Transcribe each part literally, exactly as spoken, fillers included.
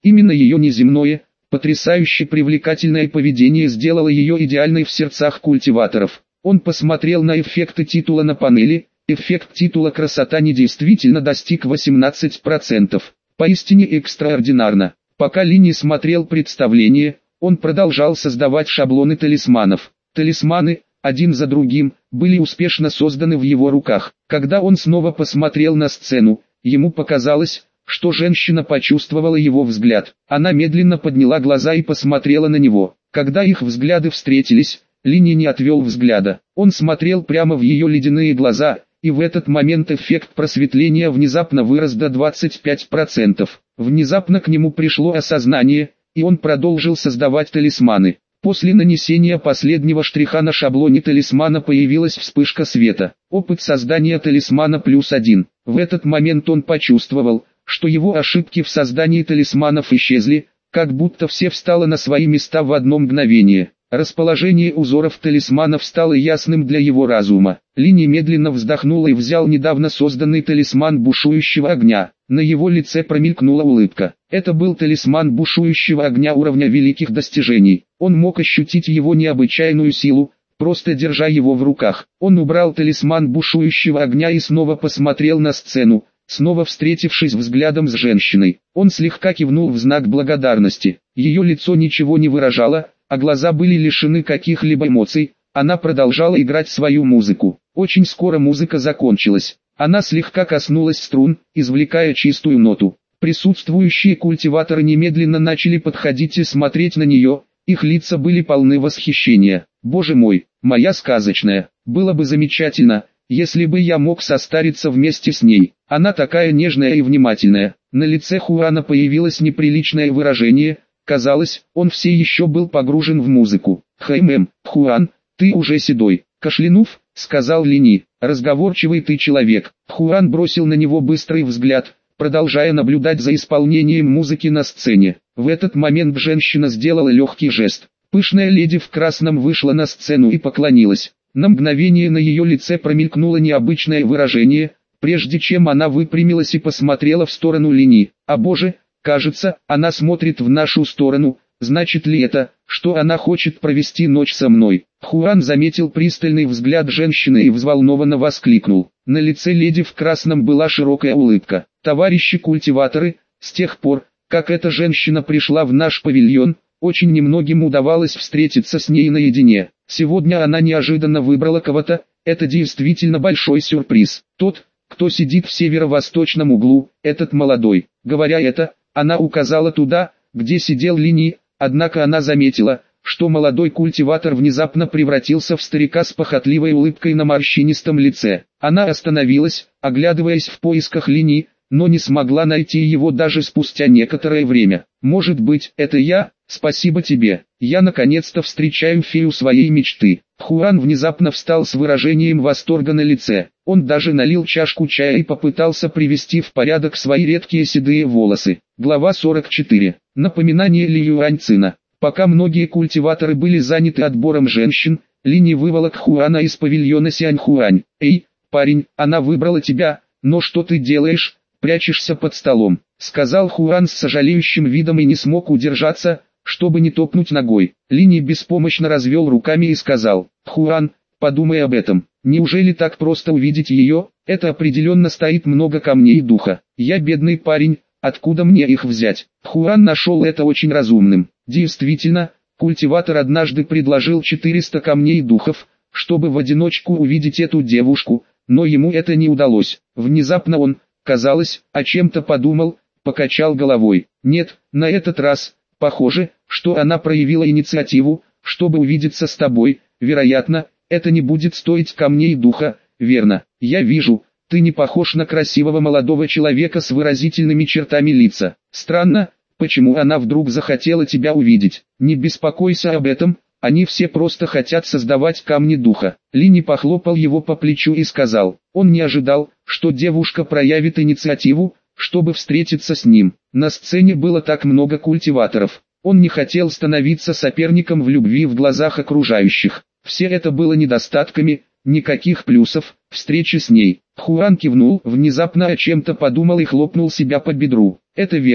Именно ее неземное, потрясающе привлекательное поведение сделало ее идеальной в сердцах культиваторов. Он посмотрел на эффекты титула на панели. Эффект титула «Красота» недействительно достиг восемнадцати процентов. Поистине экстраординарно. Пока Ли не смотрел представление, он продолжал создавать шаблоны талисманов. Талисманы, один за другим, были успешно созданы в его руках. Когда он снова посмотрел на сцену, ему показалось, что женщина почувствовала его взгляд. Она медленно подняла глаза и посмотрела на него. Когда их взгляды встретились, Ли не отвел взгляда. Он смотрел прямо в ее ледяные глаза, и в этот момент эффект просветления внезапно вырос до двадцати пяти процентов. Внезапно к нему пришло осознание, и он продолжил создавать талисманы. После нанесения последнего штриха на шаблоне талисмана появилась вспышка света. Опыт создания талисмана плюс один. В этот момент он почувствовал, что его ошибки в создании талисманов исчезли, как будто все встало на свои места в одно мгновение. Расположение узоров талисманов стало ясным для его разума. Ли немедленно вздохнул и взял недавно созданный талисман бушующего огня. На его лице промелькнула улыбка. Это был талисман бушующего огня уровня великих достижений. Он мог ощутить его необычайную силу, просто держа его в руках. Он убрал талисман бушующего огня и снова посмотрел на сцену, снова встретившись взглядом с женщиной. Он слегка кивнул в знак благодарности. Ее лицо ничего не выражало, а глаза были лишены каких-либо эмоций. Она продолжала играть свою музыку. Очень скоро музыка закончилась. Она слегка коснулась струн, извлекая чистую ноту. Присутствующие культиваторы немедленно начали подходить и смотреть на нее. Их лица были полны восхищения. «Боже мой, моя сказочная, было бы замечательно, если бы я мог состариться вместе с ней. Она такая нежная и внимательная». На лице Хуана появилось неприличное выражение. Казалось, он все еще был погружен в музыку. «Хэм, Хуан, ты уже седой», — кашлянув, сказал Лини. «Разговорчивый ты человек». Хуан бросил на него быстрый взгляд, продолжая наблюдать за исполнением музыки на сцене. В этот момент женщина сделала легкий жест. Пышная леди в красном вышла на сцену и поклонилась. На мгновение на ее лице промелькнуло необычное выражение, прежде чем она выпрямилась и посмотрела в сторону Лини. «А боже, кажется, она смотрит в нашу сторону. Значит ли это, что она хочет провести ночь со мной?» Хуан заметил пристальный взгляд женщины и взволнованно воскликнул. На лице леди в красном была широкая улыбка. «Товарищи-культиваторы, с тех пор, как эта женщина пришла в наш павильон, очень немногим удавалось встретиться с ней наедине. Сегодня она неожиданно выбрала кого-то, это действительно большой сюрприз. Тот, кто сидит в северо-восточном углу, этот молодой». Говоря это, она указала туда, где сидел Лини, однако она заметила, что молодой культиватор внезапно превратился в старика с похотливой улыбкой на морщинистом лице. Она остановилась, оглядываясь в поисках Лини, но не смогла найти его даже спустя некоторое время. «Может быть, это я? Спасибо тебе. Я наконец-то встречаю фею своей мечты». Хуан внезапно встал с выражением восторга на лице. Он даже налил чашку чая и попытался привести в порядок свои редкие седые волосы. Глава сорок четыре. Напоминание Ли Юаньцина. Пока многие культиваторы были заняты отбором женщин, Ли не выволок Хуана из павильона Сяньхуань. «Эй, парень, она выбрала тебя, но что ты делаешь? Прячешься под столом», — сказал Хуан с сожалеющим видом и не смог удержаться, чтобы не топнуть ногой. Лини беспомощно развел руками и сказал: «Хуан, подумай об этом. Неужели так просто увидеть ее? Это определенно стоит много камней духа. Я бедный парень, откуда мне их взять?» Хуан нашел это очень разумным. Действительно, культиватор однажды предложил четыреста камней духов, чтобы в одиночку увидеть эту девушку, но ему это не удалось. Внезапно он, казалось, о чем-то подумал, покачал головой. «Нет, на этот раз, похоже, что она проявила инициативу, чтобы увидеться с тобой. Вероятно, это не будет стоить камней духа, верно? Я вижу, ты не похож на красивого молодого человека с выразительными чертами лица. Странно, почему она вдруг захотела тебя увидеть. Не беспокойся об этом, они все просто хотят создавать камни духа». Лини похлопал его по плечу и сказал: он не ожидал, что девушка проявит инициативу, чтобы встретиться с ним. На сцене было так много культиваторов. Он не хотел становиться соперником в любви в глазах окружающих. Все это было недостатками, никаких плюсов. Встречи с ней. Хуан кивнул, внезапно о чем-то подумал и хлопнул себя по бедру. «Это верно.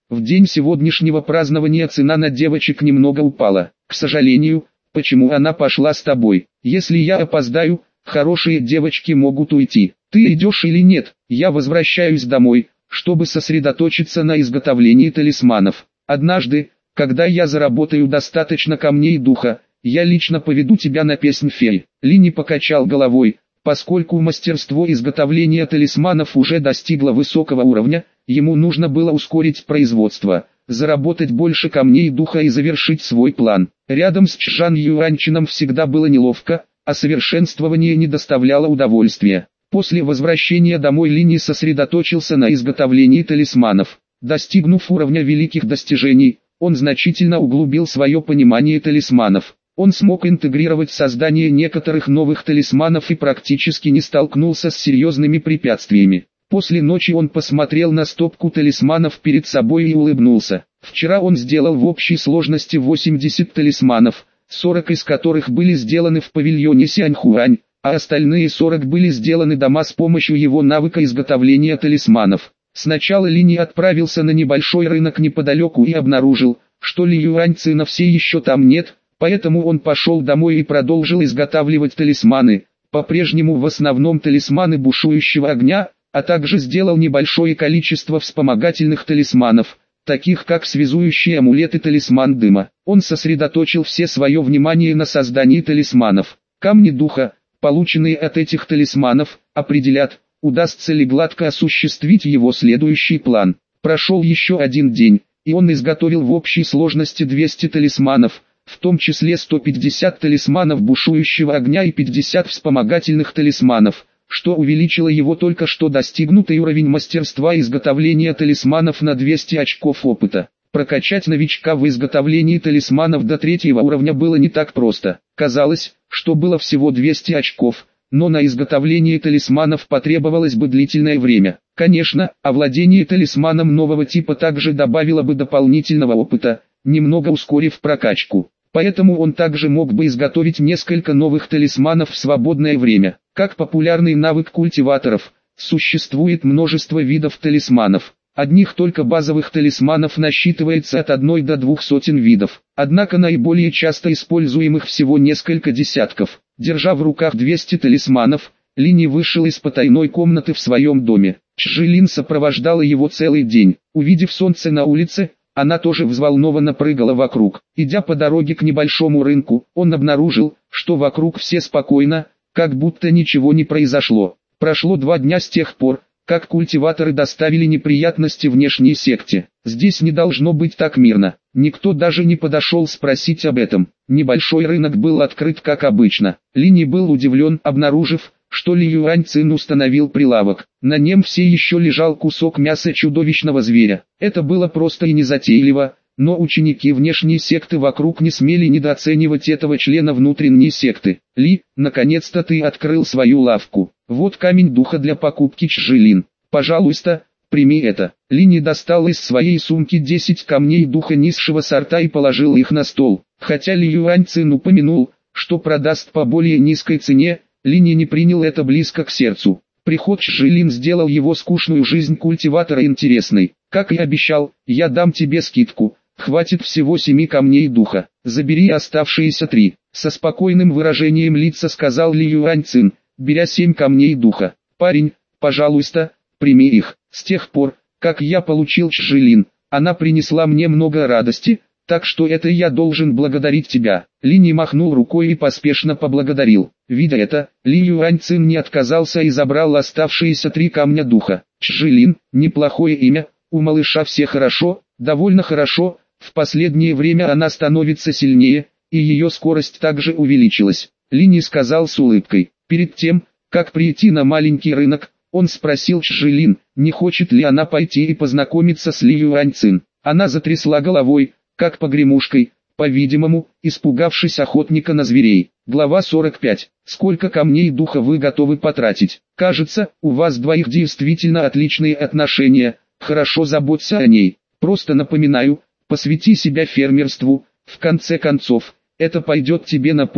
В день сегодняшнего празднования цена на девочек немного упала. К сожалению, почему она пошла с тобой? Если я опоздаю, хорошие девочки могут уйти. Ты идешь или нет? Я возвращаюсь домой, чтобы сосредоточиться на изготовлении талисманов. Однажды, когда я заработаю достаточно камней духа, я лично поведу тебя на песнь феи. Линни покачал головой, поскольку мастерство изготовления талисманов уже достигло высокого уровня, ему нужно было ускорить производство, заработать больше камней духа и завершить свой план. Рядом с Чжан Юаньчином всегда было неловко, а совершенствование не доставляло удовольствия. После возвращения домой Линни сосредоточился на изготовлении талисманов. Достигнув уровня великих достижений, он значительно углубил свое понимание талисманов. Он смог интегрировать создание некоторых новых талисманов и практически не столкнулся с серьезными препятствиями. После ночи он посмотрел на стопку талисманов перед собой и улыбнулся. Вчера он сделал в общей сложности восемьдесят талисманов, сорок из которых были сделаны в павильоне Сяньхуань, а остальные сорок были сделаны дома с помощью его навыка изготовления талисманов. Сначала Линни отправился на небольшой рынок неподалеку и обнаружил, что Ли Юаньцина все еще там нет, поэтому он пошел домой и продолжил изготавливать талисманы, по-прежнему в основном талисманы бушующего огня, а также сделал небольшое количество вспомогательных талисманов, таких как связующий амулет и талисман дыма. Он сосредоточил все свое внимание на создании талисманов. Камни духа, полученные от этих талисманов, определят, удастся ли гладко осуществить его следующий план. Прошел еще один день, и он изготовил в общей сложности двести талисманов, в том числе сто пятьдесят талисманов бушующего огня и пятьдесят вспомогательных талисманов, что увеличило его только что достигнутый уровень мастерства изготовления талисманов на двести очков опыта. Прокачать новичка в изготовлении талисманов до третьего уровня было не так просто. Казалось, что было всего двести очков, но на изготовление талисманов потребовалось бы длительное время. Конечно, овладение талисманом нового типа также добавило бы дополнительного опыта, немного ускорив прокачку. Поэтому он также мог бы изготовить несколько новых талисманов в свободное время. Как популярный навык культиваторов, существует множество видов талисманов. Одних только базовых талисманов насчитывается от одной до двух сотен видов. Однако наиболее часто используемых всего несколько десятков. Держа в руках двести талисманов, Линни вышел из потайной комнаты в своем доме. Чжи сопровождала его целый день. Увидев солнце на улице, она тоже взволнованно прыгала вокруг. Идя по дороге к небольшому рынку, он обнаружил, что вокруг все спокойно, как будто ничего не произошло. Прошло два дня с тех пор, как культиваторы доставили неприятности внешней секте. Здесь не должно быть так мирно. Никто даже не подошел спросить об этом. Небольшой рынок был открыт как обычно. Линни был удивлен, обнаружив, что Ли Юаньцин установил прилавок. На нем все еще лежал кусок мяса чудовищного зверя. Это было просто и незатейливо, но ученики внешней секты вокруг не смели недооценивать этого члена внутренней секты. Ли, наконец-то ты открыл свою лавку. Вот камень духа для покупки, Чжи. Пожалуйста, прими это. Линни достал из своей сумки десять камней духа низшего сорта и положил их на стол. Хотя Ли Юаньцин упомянул, что продаст по более низкой цене, Линни не принял это близко к сердцу. Приход Чжи сделал его скучную жизнь культиватора интересной. Как и обещал, я дам тебе скидку. Хватит всего семи камней духа. Забери оставшиеся три. Со спокойным выражением лица сказал Ли Юаньцин, беря семь камней духа. Парень, пожалуйста, прими их. С тех пор, как я получил Чжи, она принесла мне много радости, так что это я должен благодарить тебя. Линни махнул рукой и поспешно поблагодарил. Видя это, Ли Юаньцин не отказался и забрал оставшиеся три камня духа. Чжи, неплохое имя, у малыша все хорошо, довольно хорошо, в последнее время она становится сильнее, и ее скорость также увеличилась. Линни сказал с улыбкой. Перед тем, как прийти на маленький рынок, он спросил Чжи, не хочет ли она пойти и познакомиться с Ли Юаньцин. Она затрясла головой, как погремушкой, по-видимому, испугавшись охотника на зверей. Глава сорок пять. Сколько камней духа вы готовы потратить? Кажется, у вас двоих действительно отличные отношения, хорошо заботься о ней. Просто напоминаю, посвяти себя фермерству, в конце концов, это пойдет тебе на пользу.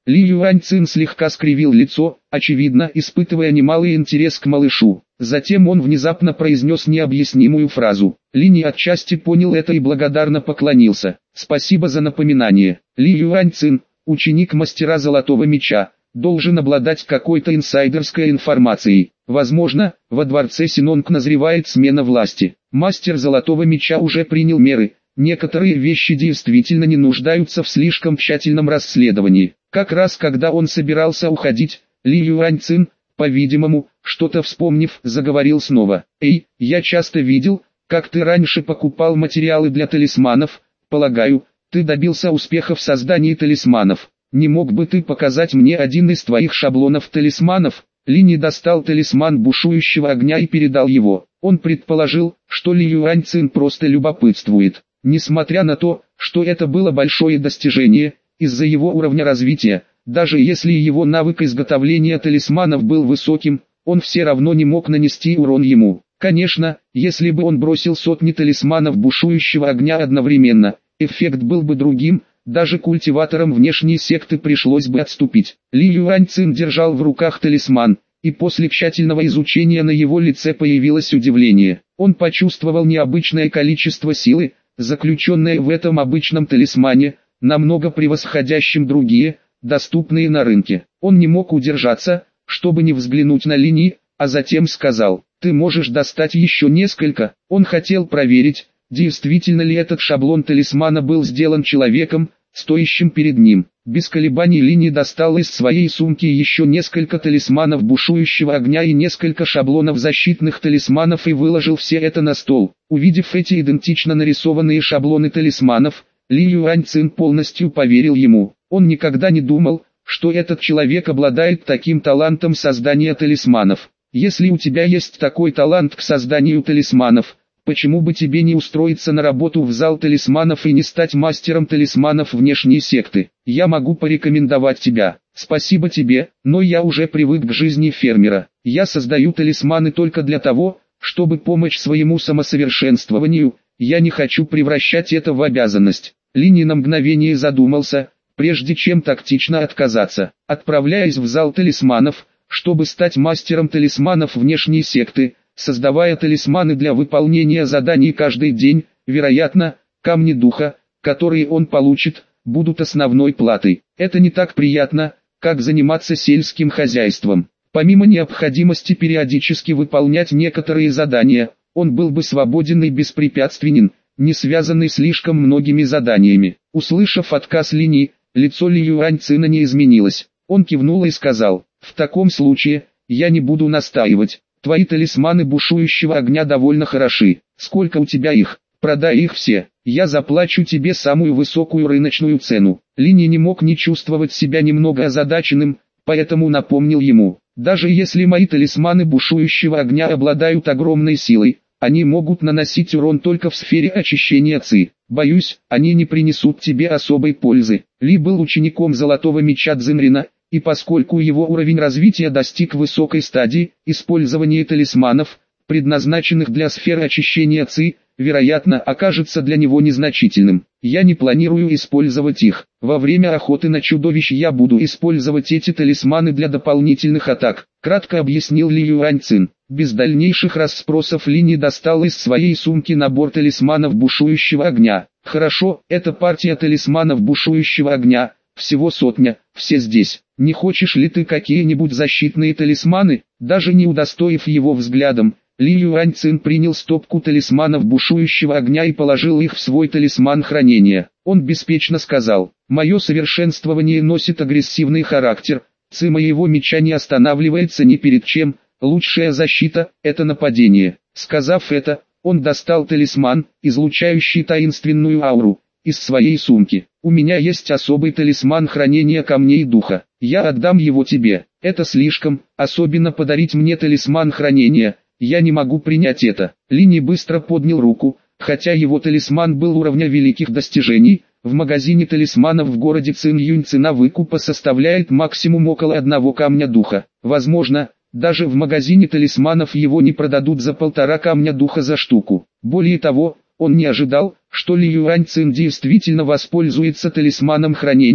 Ли Юаньцин слегка скривил лицо, очевидно испытывая немалый интерес к малышу. Затем он внезапно произнес необъяснимую фразу. Линь отчасти понял это и благодарно поклонился. «Спасибо за напоминание. Ли Юаньцин, ученик мастера Золотого Меча, должен обладать какой-то инсайдерской информацией. Возможно, во дворце Синонг назревает смена власти. Мастер Золотого Меча уже принял меры. Некоторые вещи действительно не нуждаются в слишком тщательном расследовании». Как раз когда он собирался уходить, Ли Юаньцин, по-видимому, что-то вспомнив, заговорил снова. «Эй, я часто видел, как ты раньше покупал материалы для талисманов. Полагаю, ты добился успеха в создании талисманов. Не мог бы ты показать мне один из твоих шаблонов талисманов?» Ли не достал талисман бушующего огня и передал его. Он предположил, что Ли Юаньцин просто любопытствует. Несмотря на то, что это было большое достижение, из-за его уровня развития, даже если его навык изготовления талисманов был высоким, он все равно не мог нанести урон ему. Конечно, если бы он бросил сотни талисманов бушующего огня одновременно, эффект был бы другим, даже культиваторам внешней секты пришлось бы отступить. Ли Юаньцин держал в руках талисман, и после тщательного изучения на его лице появилось удивление. Он почувствовал необычное количество силы, заключенное в этом обычном талисмане, намного превосходящим другие, доступные на рынке. Он не мог удержаться, чтобы не взглянуть на Линь, а затем сказал: «Ты можешь достать еще несколько». Он хотел проверить, действительно ли этот шаблон талисмана был сделан человеком, стоящим перед ним. Без колебаний Линь достал из своей сумки еще несколько талисманов бушующего огня и несколько шаблонов защитных талисманов и выложил все это на стол. Увидев эти идентично нарисованные шаблоны талисманов, Ли Юаньцин полностью поверил ему. Он никогда не думал, что этот человек обладает таким талантом создания талисманов. Если у тебя есть такой талант к созданию талисманов, почему бы тебе не устроиться на работу в зал талисманов и не стать мастером талисманов внешней секты? Я могу порекомендовать тебя. Спасибо тебе, но я уже привык к жизни фермера. Я создаю талисманы только для того, чтобы помочь своему самосовершенствованию. Я не хочу превращать это в обязанность. Линь на мгновение задумался, прежде чем тактично отказаться. Отправляясь в зал талисманов, чтобы стать мастером талисманов внешней секты, создавая талисманы для выполнения заданий каждый день, вероятно, камни духа, которые он получит, будут основной платой. Это не так приятно, как заниматься сельским хозяйством. Помимо необходимости периодически выполнять некоторые задания, он был бы свободен и беспрепятственен, не связанный слишком многими заданиями. Услышав отказ Линь, лицо Ли Юаньцина не изменилось. Он кивнул и сказал: «В таком случае, я не буду настаивать. Твои талисманы бушующего огня довольно хороши. Сколько у тебя их? Продай их все. Я заплачу тебе самую высокую рыночную цену». Линь не мог не чувствовать себя немного озадаченным, поэтому напомнил ему: «Даже если мои талисманы бушующего огня обладают огромной силой, они могут наносить урон только в сфере очищения ци. Боюсь, они не принесут тебе особой пользы». Ли был учеником Золотого Меча Цзинрина, и поскольку его уровень развития достиг высокой стадии, использование талисманов, предназначенных для сферы очищения ци, вероятно, окажется для него незначительным. «Я не планирую использовать их. Во время охоты на чудовищ я буду использовать эти талисманы для дополнительных атак», — кратко объяснил Ли Юаньцин. Без дальнейших расспросов Линь достал из своей сумки набор талисманов бушующего огня. «Хорошо, это партия талисманов бушующего огня, всего сотня, все здесь. Не хочешь ли ты какие-нибудь защитные талисманы?» Даже не удостоив его взглядом, Ли Юаньцин принял стопку талисманов бушующего огня и положил их в свой талисман хранения. Он беспечно сказал: «Мое совершенствование носит агрессивный характер, ци моего меча не останавливается ни перед чем, лучшая защита – это нападение». Сказав это, он достал талисман, излучающий таинственную ауру, из своей сумки. «У меня есть особый талисман хранения камней духа. Я отдам его тебе. Это слишком, особенно подарить мне талисман хранения. Я не могу принять это». Линь быстро поднял руку, хотя его талисман был уровня великих достижений. В магазине талисманов в городе Цинъюнь цена выкупа составляет максимум около одного камня духа. Возможно, даже в магазине талисманов его не продадут за полтора камня духа за штуку. Более того, он не ожидал, что Ли Юаньцин действительно воспользуется талисманом хранения.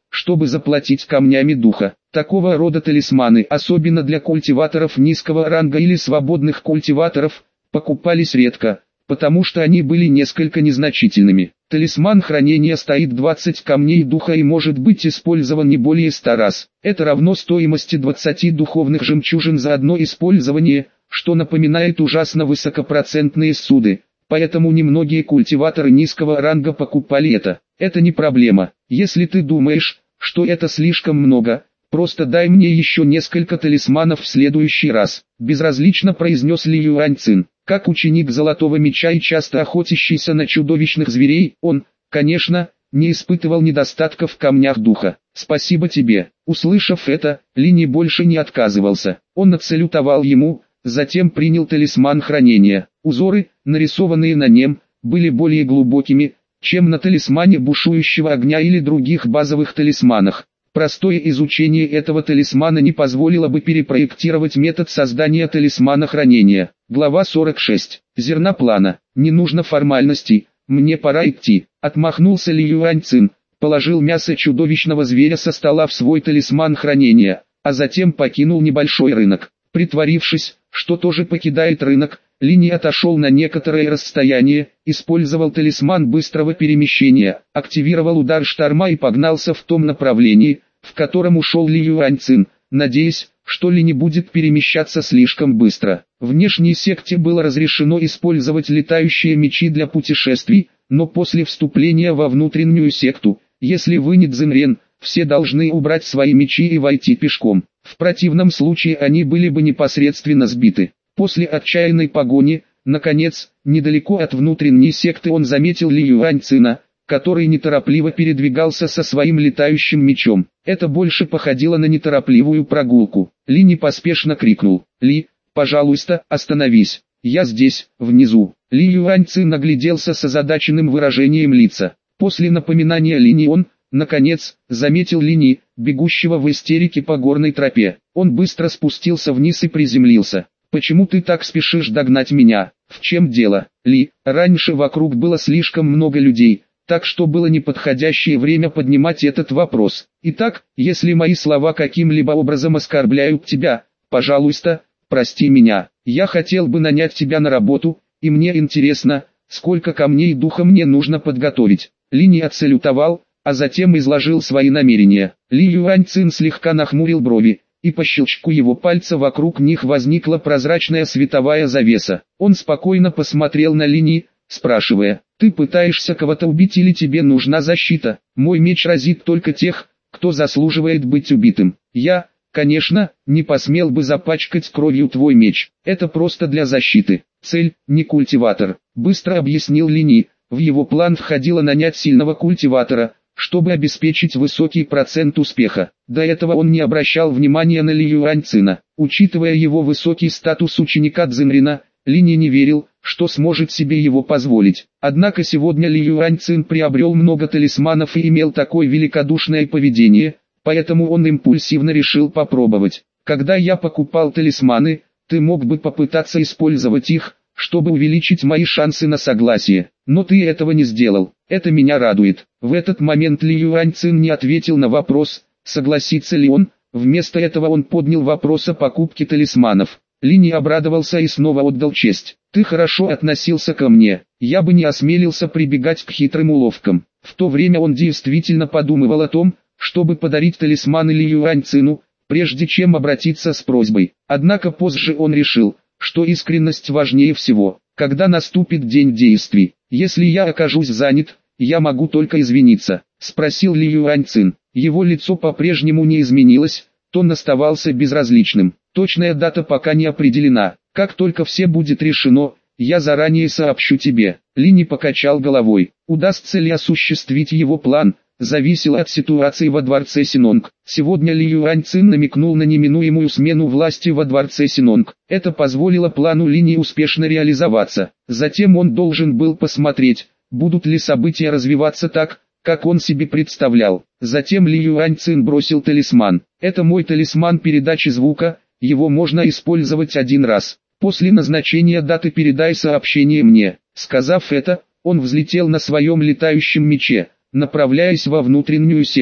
чтобы заплатить камнями духа. Такого рода талисманы, особенно для культиваторов низкого ранга или свободных культиваторов, покупались редко, потому что они были несколько незначительными. Талисман хранения стоит двадцать камней духа и может быть использован не более ста раз. Это равно стоимости двадцати духовных жемчужин за одно использование, что напоминает ужасно высокопроцентные суды. Поэтому немногие культиваторы низкого ранга покупали это. Это не проблема. Если ты думаешь, что это слишком много, просто дай мне еще несколько талисманов в следующий раз. Безразлично произнес Ли Юаньцин. Как ученик Золотого Меча и часто охотящийся на чудовищных зверей, он, конечно, не испытывал недостатка в камнях духа. Спасибо тебе. Услышав это, Ли не больше не отказывался. Он отсалютовал ему, затем принял талисман хранения. Узоры, нарисованные на нем, были более глубокими, чем на талисмане бушующего огня или других базовых талисманах. Простое изучение этого талисмана не позволило бы перепроектировать метод создания талисмана хранения. Глава сорок шесть. Зерна плана. Не нужно формальностей, мне пора идти. Отмахнулся Ли Юаньцин, положил мясо чудовищного зверя со стола в свой талисман хранения, а затем покинул небольшой рынок. Притворившись, что тоже покидает рынок, Ли не отошел на некоторое расстояние, использовал талисман быстрого перемещения, активировал удар шторма и погнался в том направлении, в котором ушел Ли Юаньцин, надеясь, что Ли не будет перемещаться слишком быстро. В внешней секте было разрешено использовать летающие мечи для путешествий, но после вступления во внутреннюю секту, если вынет Цзиньрен, все должны убрать свои мечи и войти пешком. В противном случае они были бы непосредственно сбиты. После отчаянной погони, наконец, недалеко от внутренней секты он заметил Ли Юаньцина, который неторопливо передвигался со своим летающим мечом. Это больше походило на неторопливую прогулку. Ли непоспешно крикнул: «Ли, пожалуйста, остановись, я здесь, внизу». Ли Юаньцин нагляделся с озадаченным выражением лица. После напоминания Лини он, наконец, заметил Лини, бегущего в истерике по горной тропе. Он быстро спустился вниз и приземлился. «Почему ты так спешишь догнать меня? В чем дело, Ли?» Раньше вокруг было слишком много людей, так что было неподходящее время поднимать этот вопрос. Итак, если мои слова каким-либо образом оскорбляют тебя, пожалуйста, прости меня. Я хотел бы нанять тебя на работу, и мне интересно, сколько камней духа мне нужно подготовить. Ли не отсалютовал, а затем изложил свои намерения. Ли Юаньцин слегка нахмурил брови, и по щелчку его пальца вокруг них возникла прозрачная световая завеса. Он спокойно посмотрел на Лини, спрашивая: «Ты пытаешься кого-то убить или тебе нужна защита? Мой меч разит только тех, кто заслуживает быть убитым. Я, конечно, не посмел бы запачкать кровью твой меч. Это просто для защиты. Цель, не культиватор», — быстро объяснил Лини. В его план входило нанять сильного культиватора, чтобы обеспечить высокий процент успеха. До этого он не обращал внимания на Ли Юаньцина. Учитывая его высокий статус ученика Цзиньрена, Лини не верил, что сможет себе его позволить. Однако сегодня Ли Юаньцин приобрел много талисманов и имел такое великодушное поведение, поэтому он импульсивно решил попробовать. «Когда я покупал талисманы, ты мог бы попытаться использовать их, чтобы увеличить мои шансы на согласие, но ты этого не сделал. Это меня радует». В этот момент Ли Юаньцин не ответил на вопрос, согласится ли он, вместо этого он поднял вопрос о покупке талисманов. Ли не обрадовался и снова отдал честь. «Ты хорошо относился ко мне, я бы не осмелился прибегать к хитрым уловкам». В то время он действительно подумывал о том, чтобы подарить талисманы Ли Юаньцину, прежде чем обратиться с просьбой. Однако позже он решил, что искренность важнее всего. Когда наступит день действий, если я окажусь занят, я могу только извиниться, спросил Ли Юаньцин. Его лицо по-прежнему не изменилось, тон оставался безразличным. Точная дата пока не определена. Как только все будет решено, я заранее сообщу тебе. Ли не покачал головой. Удастся ли осуществить его план, зависело от ситуации во дворце Синонг. Сегодня Ли Юаньцин намекнул на неминуемую смену власти во дворце Синонг. Это позволило плану Лини успешно реализоваться. Затем он должен был посмотреть, будут ли события развиваться так, как он себе представлял. Затем Ли Юаньцин бросил талисман. «Это мой талисман передачи звука, его можно использовать один раз. После назначения даты передай сообщение мне». Сказав это, он взлетел на своем летающем мече, направляясь во внутреннюю секту.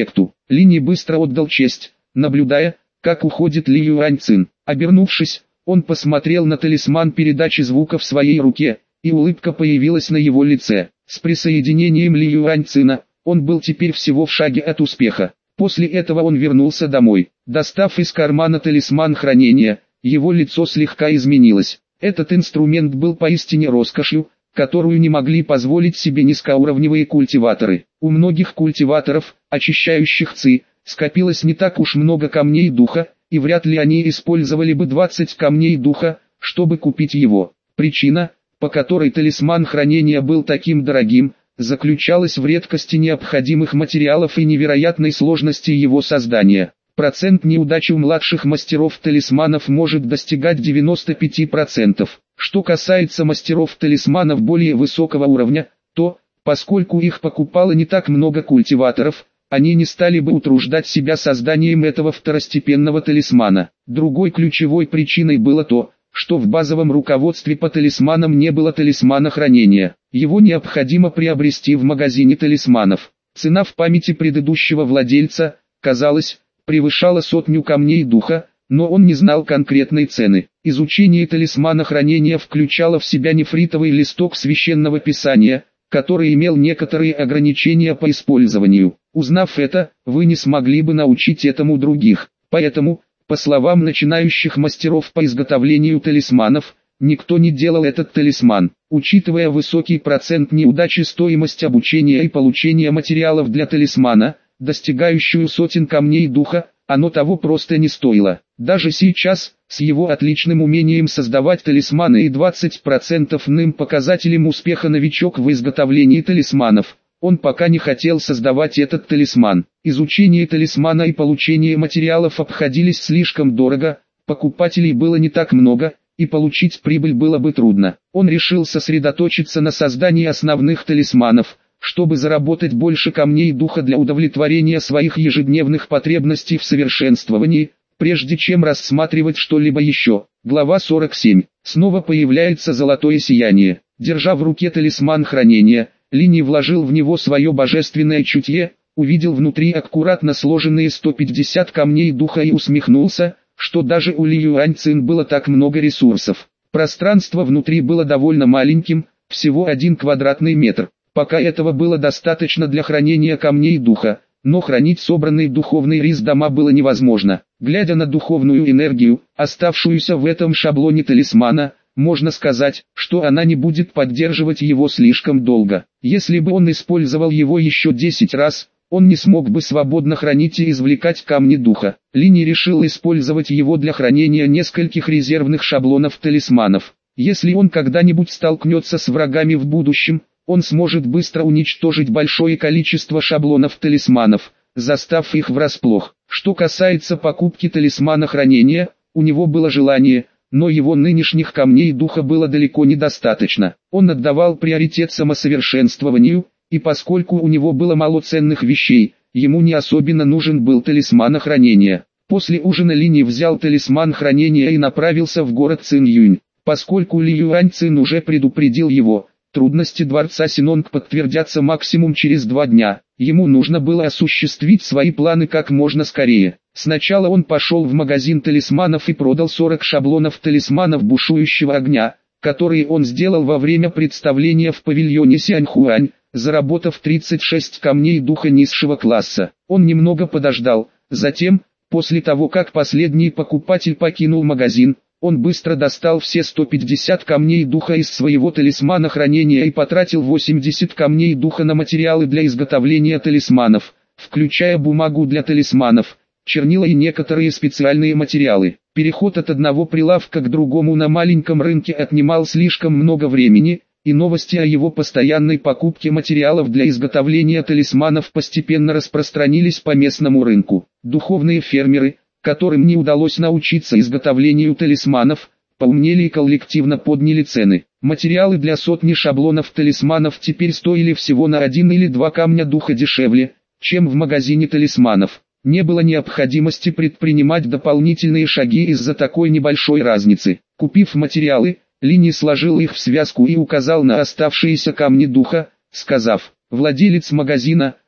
Линь быстро отдал честь, наблюдая, как уходит Ли Юаньцин. Обернувшись, он посмотрел на талисман передачи звука в своей руке, и улыбка появилась на его лице. С присоединением Ли Юаньцина, он был теперь всего в шаге от успеха. После этого он вернулся домой. Достав из кармана талисман хранения, его лицо слегка изменилось. Этот инструмент был поистине роскошью, которую не могли позволить себе низкоуровневые культиваторы. У многих культиваторов, очищающих ци, скопилось не так уж много камней духа, и вряд ли они использовали бы двадцать камней духа, чтобы купить его. Причина, по которой талисман хранения был таким дорогим, заключалась в редкости необходимых материалов и невероятной сложности его создания. Процент неудачи у младших мастеров талисманов может достигать девяноста пяти процентов. Что касается мастеров талисманов более высокого уровня, то, поскольку их покупало не так много культиваторов, они не стали бы утруждать себя созданием этого второстепенного талисмана. Другой ключевой причиной было то, что в базовом руководстве по талисманам не было талисмана хранения. Его необходимо приобрести в магазине талисманов. Цена в памяти предыдущего владельца, казалось, превышала сотню камней духа, но он не знал конкретной цены. Изучение талисмана хранения включало в себя нефритовый листок священного писания, который имел некоторые ограничения по использованию. Узнав это, вы не смогли бы научить этому других. Поэтому, по словам начинающих мастеров по изготовлению талисманов, никто не делал этот талисман. Учитывая высокий процент неудачи, стоимость обучения и получения материалов для талисмана, достигающую сотен камней духа, оно того просто не стоило. Даже сейчас, с его отличным умением создавать талисманы и двадцать процентов ным показателем успеха новичок в изготовлении талисманов, он пока не хотел создавать этот талисман. Изучение талисмана и получение материалов обходились слишком дорого, покупателей было не так много, и получить прибыль было бы трудно. Он решил сосредоточиться на создании основных талисманов, чтобы заработать больше камней духа для удовлетворения своих ежедневных потребностей в совершенствовании, прежде чем рассматривать что-либо еще. Глава сорок семь. Снова появляется золотое сияние. Держа в руке талисман хранения, Линь вложил в него свое божественное чутье, увидел внутри аккуратно сложенные сто пятьдесят камней духа и усмехнулся, что даже у Ли Юаньцин было так много ресурсов. Пространство внутри было довольно маленьким, всего один квадратный метр. Пока этого было достаточно для хранения камней духа, но хранить собранный духовный рис дома было невозможно. Глядя на духовную энергию, оставшуюся в этом шаблоне талисмана, можно сказать, что она не будет поддерживать его слишком долго. Если бы он использовал его еще десять раз, он не смог бы свободно хранить и извлекать камни духа. Линь решил использовать его для хранения нескольких резервных шаблонов талисманов. Если он когда-нибудь столкнется с врагами в будущем, он сможет быстро уничтожить большое количество шаблонов талисманов, застав их врасплох. Что касается покупки талисмана хранения, у него было желание, но его нынешних камней духа было далеко недостаточно. Он отдавал приоритет самосовершенствованию, и поскольку у него было мало ценных вещей, ему не особенно нужен был талисман хранения. После ужина Линь взял талисман хранения и направился в город Цинъюнь. Поскольку Ли Юаньцин уже предупредил его, трудности дворца Синонг подтвердятся максимум через два дня. Ему нужно было осуществить свои планы как можно скорее. Сначала он пошел в магазин талисманов и продал сорок шаблонов талисманов бушующего огня, которые он сделал во время представления в павильоне Сяньхуань, заработав тридцать шесть камней духа низшего класса. Он немного подождал, затем, после того как последний покупатель покинул магазин, он быстро достал все сто пятьдесят камней духа из своего талисмана хранения и потратил восемьдесят камней духа на материалы для изготовления талисманов, включая бумагу для талисманов, чернила и некоторые специальные материалы. Переход от одного прилавка к другому на маленьком рынке отнимал слишком много времени, и новости о его постоянной покупке материалов для изготовления талисманов постепенно распространились по местному рынку. Духовные фермеры, которым не удалось научиться изготовлению талисманов, поумнели и коллективно подняли цены. Материалы для сотни шаблонов талисманов теперь стоили всего на один или два камня духа дешевле, чем в магазине талисманов. Не было необходимости предпринимать дополнительные шаги из-за такой небольшой разницы. Купив материалы, Линь сложил их в связку и указал на оставшиеся камни духа, сказав: «Владелец магазина,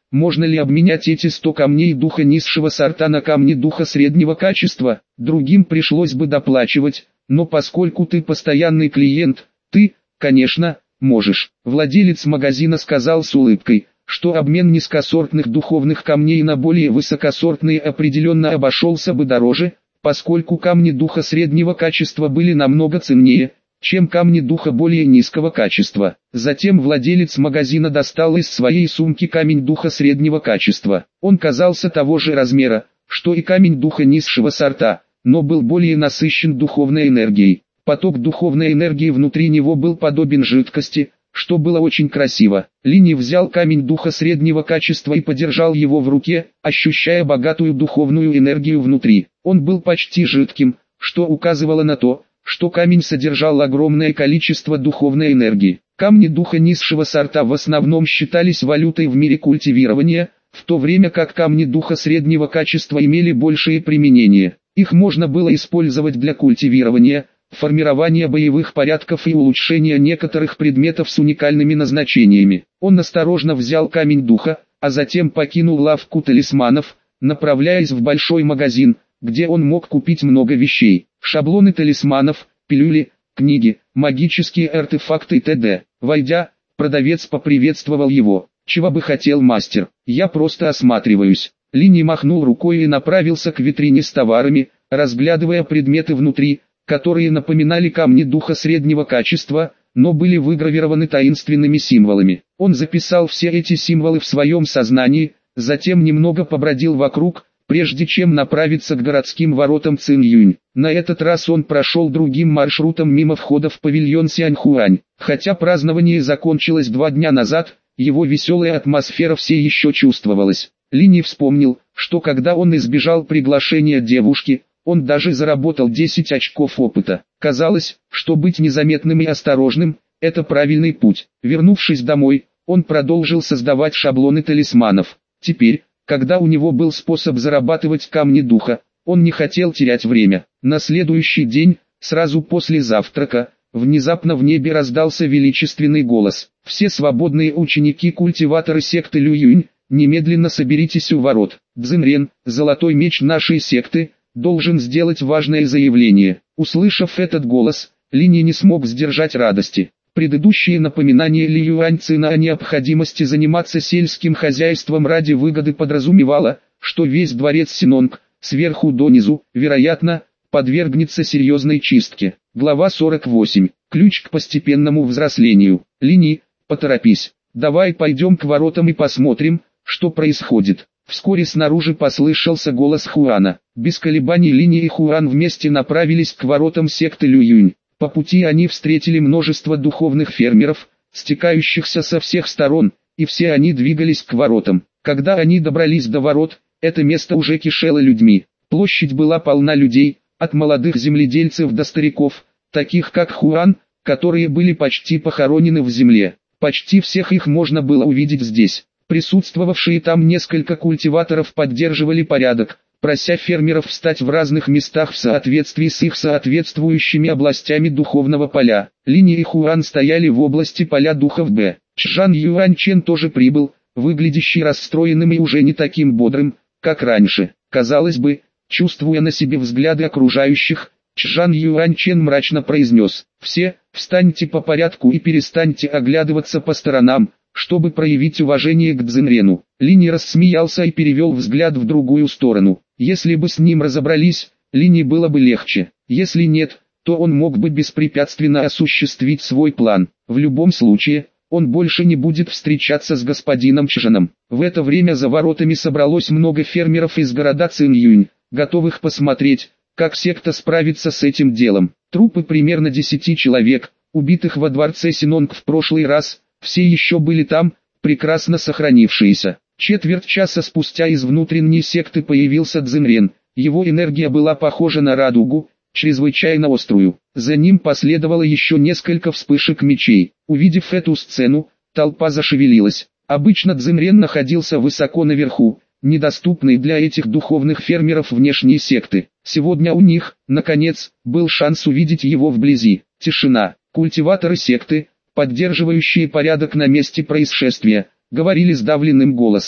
Можно ли обменять эти сто камней духа низшего сорта на камни духа среднего качества? Другим пришлось бы доплачивать, но поскольку ты постоянный клиент, ты, конечно, можешь. Владелец магазина сказал с улыбкой, что обмен низкосортных духовных камней на более высокосортные определенно обошелся бы дороже, поскольку камни духа среднего качества были намного ценнее, чем камни духа более низкого качества. Затем владелец магазина достал из своей сумки камень духа среднего качества. Он казался того же размера, что и камень духа низшего сорта, но был более насыщен духовной энергией. Поток духовной энергии внутри него был подобен жидкости, что было очень красиво. Лини взял камень духа среднего качества и подержал его в руке, ощущая богатую духовную энергию внутри. Он был почти жидким, что указывало на то, что камень содержал огромное количество духовной энергии. Камни духа низшего сорта в основном считались валютой в мире культивирования, в то время как камни духа среднего качества имели большее применение. Их можно было использовать для культивирования, формирования боевых порядков и улучшения некоторых предметов с уникальными назначениями. Он осторожно взял камень духа, а затем покинул лавку талисманов, направляясь в большой магазин, где он мог купить много вещей. Шаблоны талисманов, пилюли, книги, магические артефакты и т.д. Войдя, продавец поприветствовал его. «Чего бы хотел мастер? Я просто осматриваюсь». Лини махнул рукой и направился к витрине с товарами, разглядывая предметы внутри, которые напоминали камни духа среднего качества, но были выгравированы таинственными символами. Он записал все эти символы в своем сознании, затем немного побродил вокруг, прежде чем направиться к городским воротам Цинь-Юнь. На этот раз он прошел другим маршрутом мимо входа в павильон Сяньхуань. Хотя празднование закончилось два дня назад, его веселая атмосфера все еще чувствовалась. Лини вспомнил, что когда он избежал приглашения девушки, он даже заработал десять очков опыта. Казалось, что быть незаметным и осторожным – это правильный путь. Вернувшись домой, он продолжил создавать шаблоны талисманов. Теперь, когда у него был способ зарабатывать камни духа, он не хотел терять время. На следующий день, сразу после завтрака, внезапно в небе раздался величественный голос. «Все свободные ученики-культиваторы секты Лююнь, немедленно соберитесь у ворот. Цзиньрен, золотой меч нашей секты, должен сделать важное заявление». Услышав этот голос, Лини не смог сдержать радости. Предыдущее напоминание Ли Юаньцина о необходимости заниматься сельским хозяйством ради выгоды подразумевало, что весь дворец Синонг, сверху донизу, вероятно, подвергнется серьезной чистке. Глава сорок восемь. Ключ к постепенному взрослению. Лини, поторопись. Давай пойдем к воротам и посмотрим, что происходит. Вскоре снаружи послышался голос Хуана. Без колебаний Лини и Хуан вместе направились к воротам секты Лююнь. По пути они встретили множество духовных фермеров, стекающихся со всех сторон, и все они двигались к воротам. Когда они добрались до ворот, это место уже кишело людьми. Площадь была полна людей, от молодых земледельцев до стариков, таких как Хуан, которые были почти похоронены в земле. Почти всех их можно было увидеть здесь. Присутствовавшие там несколько культиваторов поддерживали порядок, прося фермеров встать в разных местах в соответствии с их соответствующими областями духовного поля. Лини и Хуан стояли в области поля духов Б. Чжан Юаньчен тоже прибыл, выглядящий расстроенным и уже не таким бодрым, как раньше. Казалось бы, чувствуя на себе взгляды окружающих, Чжан Юаньчен мрачно произнес: «Все, встаньте по порядку и перестаньте оглядываться по сторонам, чтобы проявить уважение к Цзиньрену». Лини рассмеялся и перевел взгляд в другую сторону. Если бы с ним разобрались, Лини было бы легче. Если нет, то он мог бы беспрепятственно осуществить свой план. В любом случае, он больше не будет встречаться с господином Чжаном. В это время за воротами собралось много фермеров из города Цинь-Юнь, готовых посмотреть, как секта справится с этим делом. Трупы примерно десяти человек, убитых во дворце Синонг в прошлый раз, все еще были там, прекрасно сохранившиеся. Четверть часа спустя из внутренней секты появился Цзиньрен. Его энергия была похожа на радугу, чрезвычайно острую. За ним последовало еще несколько вспышек мечей. Увидев эту сцену, толпа зашевелилась. Обычно Цзиньрен находился высоко наверху, недоступный для этих духовных фермеров внешней секты. Сегодня у них, наконец, был шанс увидеть его вблизи. Тишина. Культиваторы секты, поддерживающие порядок на месте происшествия, говорили сдавленным голосом.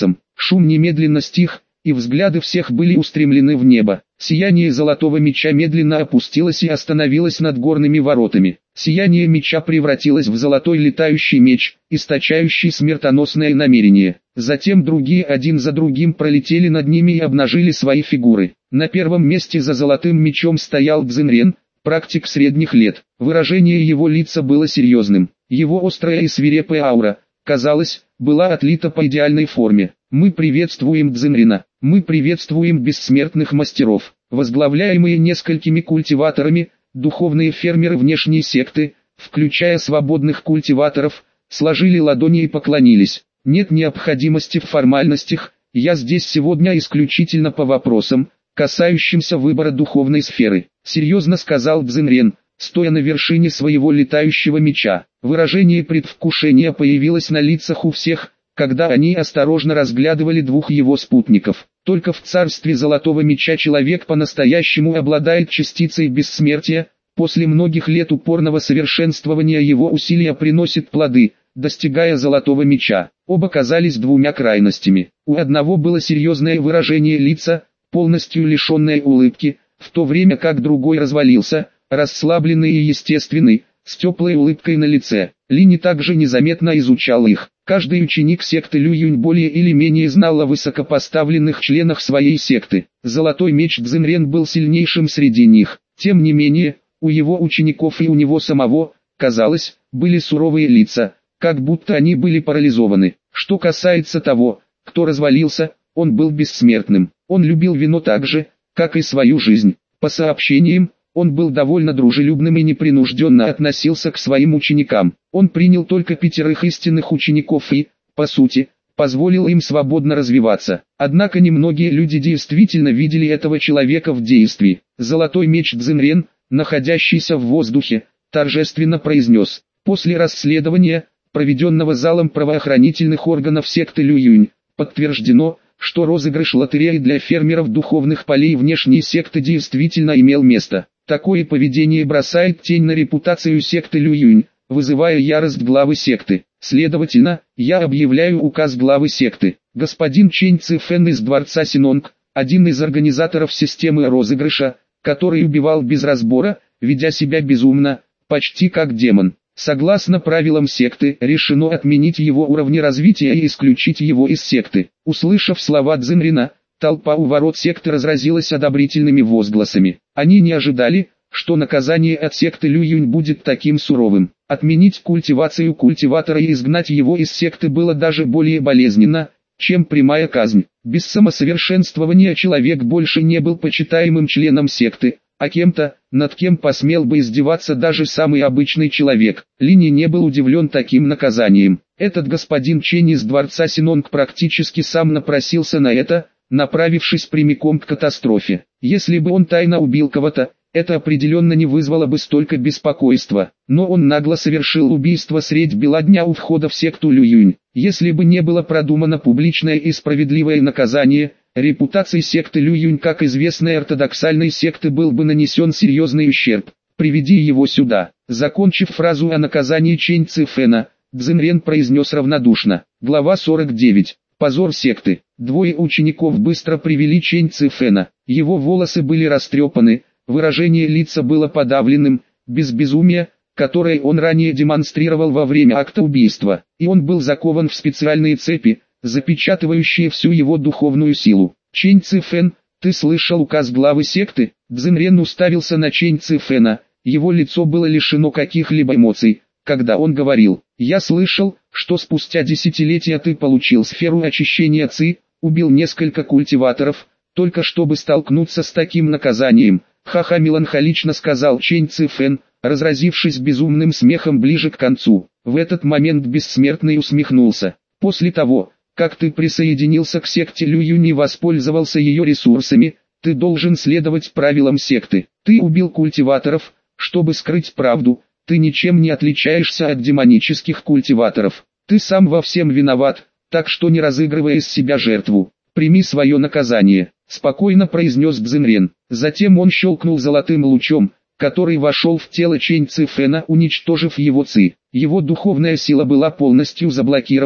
Шум немедленно стих, и взгляды всех были устремлены в небо. Сияние золотого меча медленно опустилось и остановилось над горными воротами. Сияние меча превратилось в золотой летающий меч, источающий смертоносное намерение. Затем другие один за другим пролетели над ними и обнажили свои фигуры. На первом месте за золотым мечом стоял Цзиньрен, практик средних лет. Выражение его лица было серьезным. Его острая и свирепая аура, казалось, была отлита по идеальной форме. Мы приветствуем Цзиньрена, мы приветствуем бессмертных мастеров. Возглавляемые несколькими культиваторами, духовные фермеры внешней секты, включая свободных культиваторов, сложили ладони и поклонились. Нет необходимости в формальностях, я здесь сегодня исключительно по вопросам, касающимся выбора духовной сферы, серьезно сказал Цзиньрен, стоя на вершине своего летающего меча. Выражение предвкушения появилось на лицах у всех, когда они осторожно разглядывали двух его спутников. Только в царстве Золотого Меча человек по-настоящему обладает частицей бессмертия, после многих лет упорного совершенствования его усилия приносят плоды, достигая Золотого Меча. Оба казались двумя крайностями. У одного было серьезное выражение лица, полностью лишенное улыбки, в то время как другой развалился, расслабленный и естественный, с теплой улыбкой на лице. Линь также незаметно изучал их. Каждый ученик секты Лююнь более или менее знал о высокопоставленных членах своей секты. Золотой меч Цзиньрен был сильнейшим среди них. Тем не менее, у его учеников и у него самого, казалось, были суровые лица, как будто они были парализованы. Что касается того, кто развалился, он был бессмертным. Он любил вино так же, как и свою жизнь. По сообщениям, он был довольно дружелюбным и непринужденно относился к своим ученикам. Он принял только пятерых истинных учеников и, по сути, позволил им свободно развиваться. Однако немногие люди действительно видели этого человека в действии. Золотой меч Цзиньрен, находящийся в воздухе, торжественно произнес: «После расследования, проведенного залом правоохранительных органов секты Лююнь, подтверждено, что розыгрыш лотереи для фермеров духовных полей внешней секты действительно имел место. Такое поведение бросает тень на репутацию секты Лююнь, вызывая ярость главы секты. Следовательно, я объявляю указ главы секты. Господин Чэнь Цифэн из дворца Синонг, один из организаторов системы розыгрыша, который убивал без разбора, ведя себя безумно, почти как демон. Согласно правилам секты, решено отменить его уровни развития и исключить его из секты». Услышав слова Цзиньрена, толпа у ворот секты разразилась одобрительными возгласами. Они не ожидали, что наказание от секты Лююнь будет таким суровым. Отменить культивацию культиватора и изгнать его из секты было даже более болезненно, чем прямая казнь. Без самосовершенствования человек больше не был почитаемым членом секты, а кем-то, над кем посмел бы издеваться даже самый обычный человек. Линь не был удивлен таким наказанием. Этот господин Чэнь из дворца Синонг практически сам напросился на это, направившись прямиком к катастрофе. Если бы он тайно убил кого-то, это определенно не вызвало бы столько беспокойства. Но он нагло совершил убийство средь бела дня у входа в секту Лююнь. Если бы не было продумано публичное и справедливое наказание, репутации секты Лююнь как известной ортодоксальной секты был бы нанесен серьезный ущерб. «Приведи его сюда». Закончив фразу о наказании Чэнь Цифэна, Цзиньрен произнес равнодушно. Глава сорок девять. Позор секты. Двое учеников быстро привели Чэнь Цифэна. Его волосы были растрепаны, выражение лица было подавленным, без безумия, которое он ранее демонстрировал во время акта убийства, и он был закован в специальные цепи, запечатывающие всю его духовную силу. «Чэнь Цифэн, ты слышал указ главы секты?» Цзиньрен уставился на Чэнь Цифэна, его лицо было лишено каких-либо эмоций, когда он говорил: «Я слышал, что спустя десятилетия ты получил сферу очищения Ци, убил несколько культиваторов, только чтобы столкнуться с таким наказанием». «Ха-ха», меланхолично сказал Чэнь Цифэн, разразившись безумным смехом ближе к концу. В этот момент Бессмертный усмехнулся. «После того, как ты присоединился к секте Лююнь и воспользовался ее ресурсами, ты должен следовать правилам секты. Ты убил культиваторов, чтобы скрыть правду, ты ничем не отличаешься от демонических культиваторов. Ты сам во всем виноват, так что не разыгрывай из себя жертву. Прими свое наказание», — спокойно произнес Цзиньрен. Затем он щелкнул золотым лучом, который вошел в тело Чэнь Цифэна, уничтожив его ци. Его духовная сила была полностью заблокирована,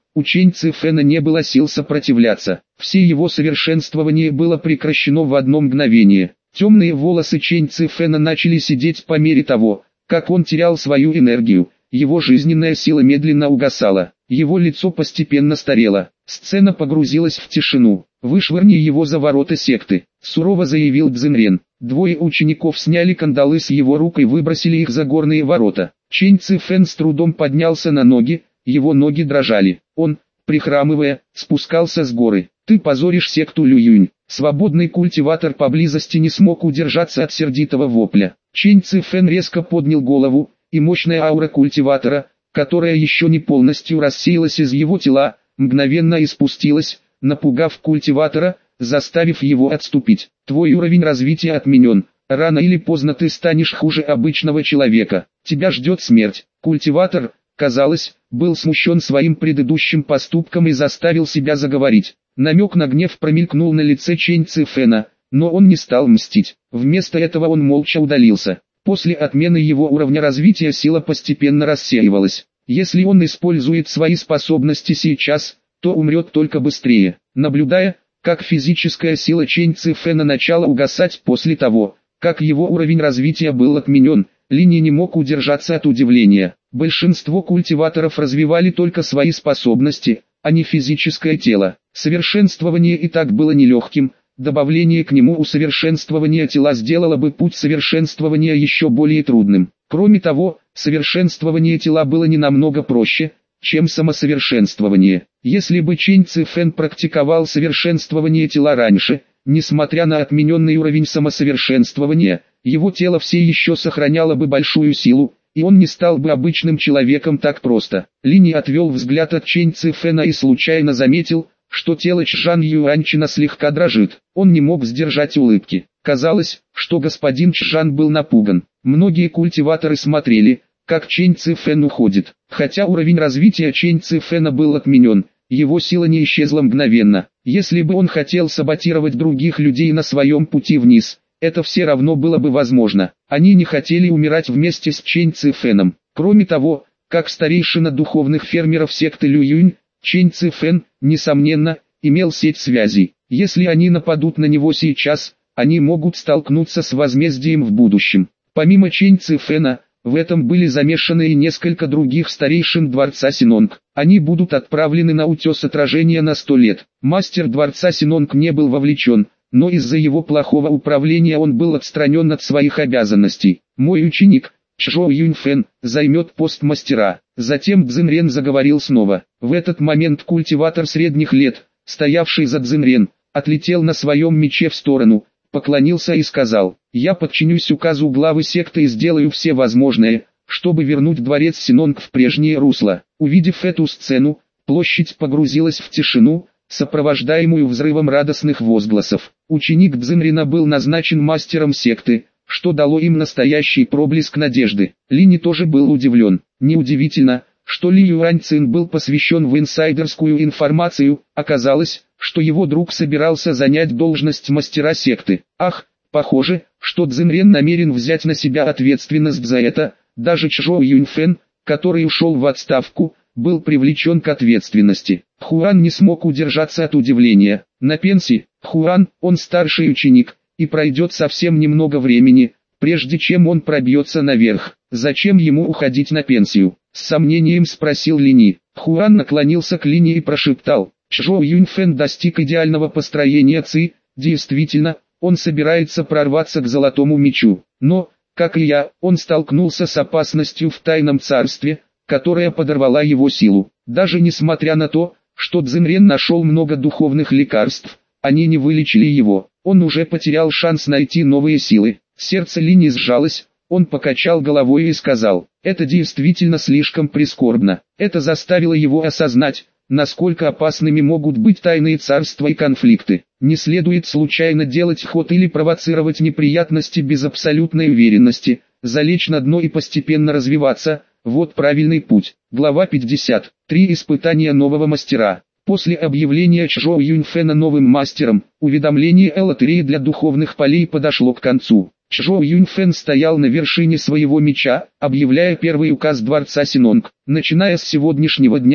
у Чэнь Цифэна не было сил сопротивляться. Все его совершенствование было прекращено в одно мгновение. Темные волосы Чэнь Цифэна начали сидеть по мере того, как он терял свою энергию. Его жизненная сила медленно угасала. Его лицо постепенно старело. Сцена погрузилась в тишину. «Вышвырни его за ворота секты», — сурово заявил Цзиньрен. Двое учеников сняли кандалы с его рук и выбросили их за горные ворота. Чэнь Цифэн с трудом поднялся на ноги, его ноги дрожали. Он, прихрамывая, спускался с горы. «Ты позоришь секту Лююнь». Свободный культиватор поблизости не смог удержаться от сердитого вопля. Чэнь Цифэн резко поднял голову, и мощная аура культиватора, которая еще не полностью рассеялась из его тела, мгновенно испустилась, напугав культиватора, заставив его отступить. «Твой уровень развития отменен. Рано или поздно ты станешь хуже обычного человека. Тебя ждет смерть». Культиватор, казалось, был смущен своим предыдущим поступком и заставил себя заговорить. Намек на гнев промелькнул на лице Чэнь Цифэна, но он не стал мстить. Вместо этого он молча удалился. После отмены его уровня развития сила постепенно рассеивалась. Если он использует свои способности сейчас, то умрет только быстрее. Наблюдая, как физическая сила Чэнь Цифэна начала угасать после того, как его уровень развития был отменен, Линь не мог удержаться от удивления. Большинство культиваторов развивали только свои способности, а не физическое тело. Совершенствование и так было нелегким, добавление к нему усовершенствования тела сделало бы путь совершенствования еще более трудным. Кроме того, совершенствование тела было не намного проще, чем самосовершенствование. Если бы Чэнь Цифэн практиковал совершенствование тела раньше, несмотря на отмененный уровень самосовершенствования, его тело все еще сохраняло бы большую силу, и он не стал бы обычным человеком так просто. Линь отвел взгляд от Чэнь Цифэна и случайно заметил, что тело Чжан Юаньчина слегка дрожит. Он не мог сдержать улыбки. Казалось, что господин Чжан был напуган. Многие культиваторы смотрели, как Чэнь Цифэн уходит. Хотя уровень развития Чэнь Цифэна был отменен, его сила не исчезла мгновенно. Если бы он хотел саботировать других людей на своем пути вниз, это все равно было бы возможно. Они не хотели умирать вместе с Чэнь Цифэном. Кроме того, как старейшина духовных фермеров секты Лююнь, Чэнь Цифэн, несомненно, имел сеть связей. Если они нападут на него сейчас, они могут столкнуться с возмездием в будущем. Помимо Чэнь Цифэна, в этом были замешаны и несколько других старейшин дворца Синонг. Они будут отправлены на утес отражения на сто лет. Мастер дворца Синонг не был вовлечен, но из-за его плохого управления он был отстранен от своих обязанностей. «Мой ученик, Чжоу Юньфэн, займет пост мастера». Затем Цзиньрен заговорил снова. В этот момент культиватор средних лет, стоявший за Цзиньрен, отлетел на своем мече в сторону, поклонился и сказал: «Я подчинюсь указу главы секты и сделаю все возможное, чтобы вернуть дворец Синонг в прежнее русло». Увидев эту сцену, площадь погрузилась в тишину, сопровождаемую взрывом радостных возгласов. Ученик Цзиньрена был назначен мастером секты, что дало им настоящий проблеск надежды. Линь тоже был удивлен. Неудивительно, что Ли Юаньцин был посвящен в инсайдерскую информацию. Оказалось, что его друг собирался занять должность мастера секты. Ах, похоже, что Цзиньрен намерен взять на себя ответственность за это. Даже Чжоу Юньфэн, который ушел в отставку, был привлечен к ответственности. Хуан не смог удержаться от удивления. На пенсии, Хуан, он старший ученик, и пройдет совсем немного времени, прежде чем он пробьется наверх. Зачем ему уходить на пенсию? С сомнением спросил Линь. Хуан наклонился к Линь и прошептал: Чжоу Юньфэн достиг идеального построения ци, действительно, он собирается прорваться к золотому мечу. Но, как и я, он столкнулся с опасностью в тайном царстве, которая подорвала его силу. Даже несмотря на то, что Цзиньрен нашел много духовных лекарств, они не вылечили его. Он уже потерял шанс найти новые силы. Сердце Линь сжалось, он покачал головой и сказал: это действительно слишком прискорбно. Это заставило его осознать, насколько опасными могут быть тайные царства и конфликты. Не следует случайно делать ход или провоцировать неприятности без абсолютной уверенности, залечь на дно и постепенно развиваться. Вот правильный путь. Глава пятьдесят три. Испытания нового мастера. После объявления Чжоу Юньфэна новым мастером, уведомление о лотерее для духовных полей подошло к концу. Чжоу Юньфэн стоял на вершине своего меча, объявляя первый указ дворца Синонг. Начиная с сегодняшнего дня,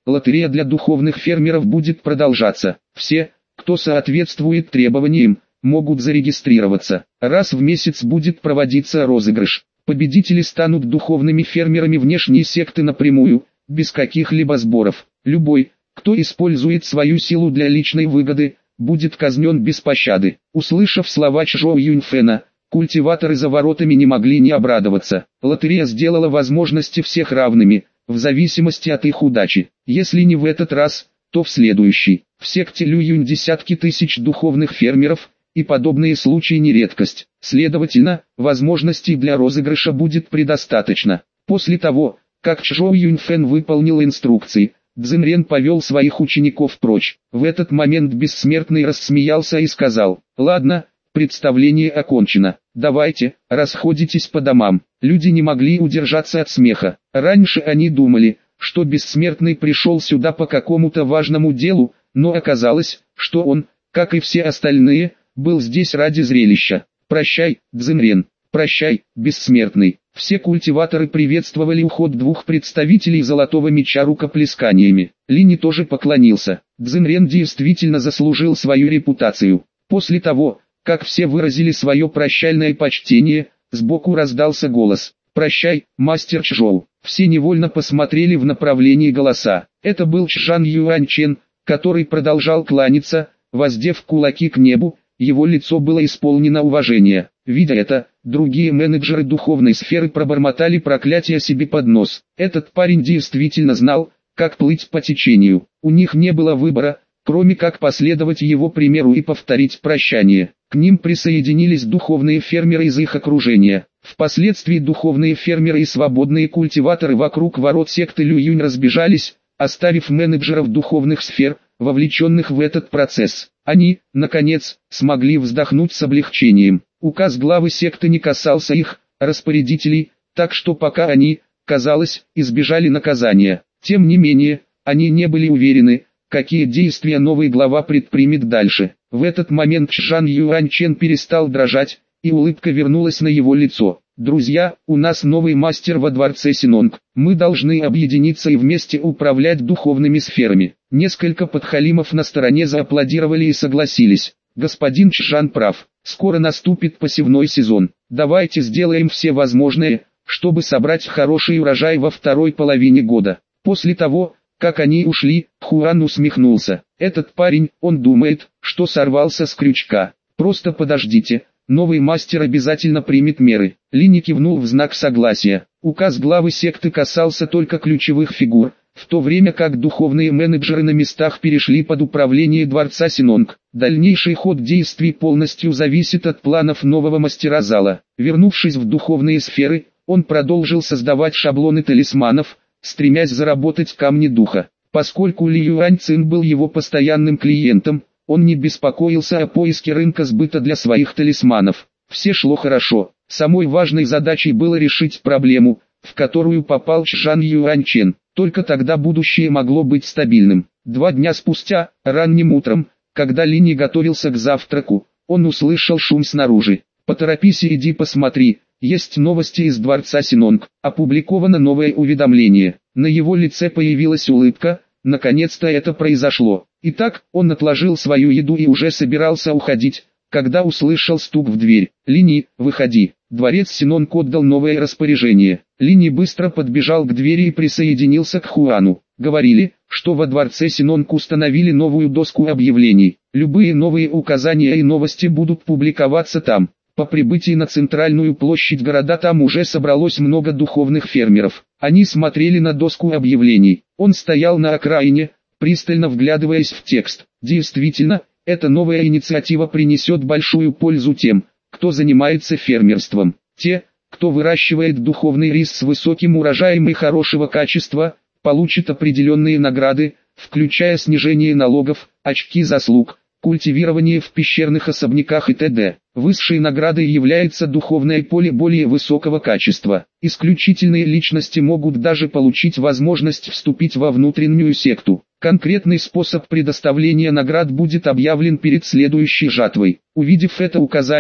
Лотерея для духовных фермеров будет продолжаться. Все, кто соответствует требованиям, могут зарегистрироваться. Раз в месяц будет проводиться розыгрыш. Победители станут духовными фермерами внешней секты напрямую, без каких-либо сборов. Любой, кто использует свою силу для личной выгоды, будет казнен без пощады. Услышав слова Чжоу Юньфена, культиваторы за воротами не могли не обрадоваться. Лотерея сделала возможности всех равными, в зависимости от их удачи. Если не в этот раз, то в следующий. В секте Лю Юнь десятки тысяч духовных фермеров, и подобные случаи не редкость. Следовательно, возможностей для розыгрыша будет предостаточно. После того, как Чжоу Юньфэн выполнил инструкции, Цзиньрен повел своих учеников прочь. В этот момент Бессмертный рассмеялся и сказал: «Ладно, представление окончено. Давайте, расходитесь по домам». Люди не могли удержаться от смеха. Раньше они думали, что Бессмертный пришел сюда по какому-то важному делу, но оказалось, что он, как и все остальные, был здесь ради зрелища. «Прощай, Цзиньрен, прощай, Бессмертный». Все культиваторы приветствовали уход двух представителей Золотого Меча рукоплесканиями. Линь тоже поклонился. Цзиньрен действительно заслужил свою репутацию. После того, как все выразили свое прощальное почтение, сбоку раздался голос: «Прощай, мастер Чжоу». Все невольно посмотрели в направлении голоса. Это был Чжан Юаньчен, который продолжал кланяться, воздев кулаки к небу. Его лицо было исполнено уважения. Видя это, другие менеджеры духовной сферы пробормотали проклятие себе под нос. Этот парень действительно знал, как плыть по течению. У них не было выбора, кроме как последовать его примеру и повторить прощание. К ним присоединились духовные фермеры из их окружения. Впоследствии духовные фермеры и свободные культиваторы вокруг ворот секты Лю Юнь разбежались, оставив менеджеров духовных сфер, вовлеченных в этот процесс. Они, наконец, смогли вздохнуть с облегчением. Указ главы секты не касался их, распорядителей, так что пока они, казалось, избежали наказания. Тем не менее, они не были уверены, какие действия новый глава предпримет дальше. В этот момент Чжан Юаньчен перестал дрожать, и улыбка вернулась на его лицо. «Друзья, у нас новый мастер во дворце Синонг. Мы должны объединиться и вместе управлять духовными сферами». Несколько подхалимов на стороне зааплодировали и согласились. «Господин Чжан прав. Скоро наступит посевной сезон. Давайте сделаем все возможное, чтобы собрать хороший урожай во второй половине года». После того, как они ушли, Хуан усмехнулся. «Этот парень, он думает, что сорвался с крючка. Просто подождите, новый мастер обязательно примет меры». Линь кивнул в знак согласия. Указ главы секты касался только ключевых фигур, в то время как духовные менеджеры на местах перешли под управление дворца Синонг. Дальнейший ход действий полностью зависит от планов нового мастера зала. Вернувшись в духовные сферы, он продолжил создавать шаблоны талисманов, стремясь заработать камни духа. Поскольку Ли Юаньцин был его постоянным клиентом, он не беспокоился о поиске рынка сбыта для своих талисманов. Все шло хорошо. Самой важной задачей было решить проблему, в которую попал Чжан Юаньчен. Только тогда будущее могло быть стабильным. Два дня спустя, ранним утром, когда Линь готовился к завтраку, он услышал шум снаружи. «Поторопись и иди посмотри, есть новости из дворца Синонг». Опубликовано новое уведомление. На его лице появилась улыбка. Наконец-то это произошло. Итак, он отложил свою еду и уже собирался уходить, когда услышал стук в дверь. «Линь, выходи». Дворец Синонг отдал новое распоряжение. Линь быстро подбежал к двери и присоединился к Хуану. Говорили, что во дворце Синонг установили новую доску объявлений. Любые новые указания и новости будут публиковаться там. По прибытии на центральную площадь города там уже собралось много духовных фермеров. Они смотрели на доску объявлений. Он стоял на окраине, пристально вглядываясь в текст. Действительно, эта новая инициатива принесет большую пользу тем, кто занимается фермерством. Те, кто выращивает духовный рис с высоким урожаем и хорошего качества, получат определенные награды, включая снижение налогов, очки заслуг, культивирование в пещерных особняках и т.д. Высшей наградой является духовное поле более высокого качества. Исключительные личности могут даже получить возможность вступить во внутреннюю секту. Конкретный способ предоставления наград будет объявлен перед следующей жатвой. Увидев это указание,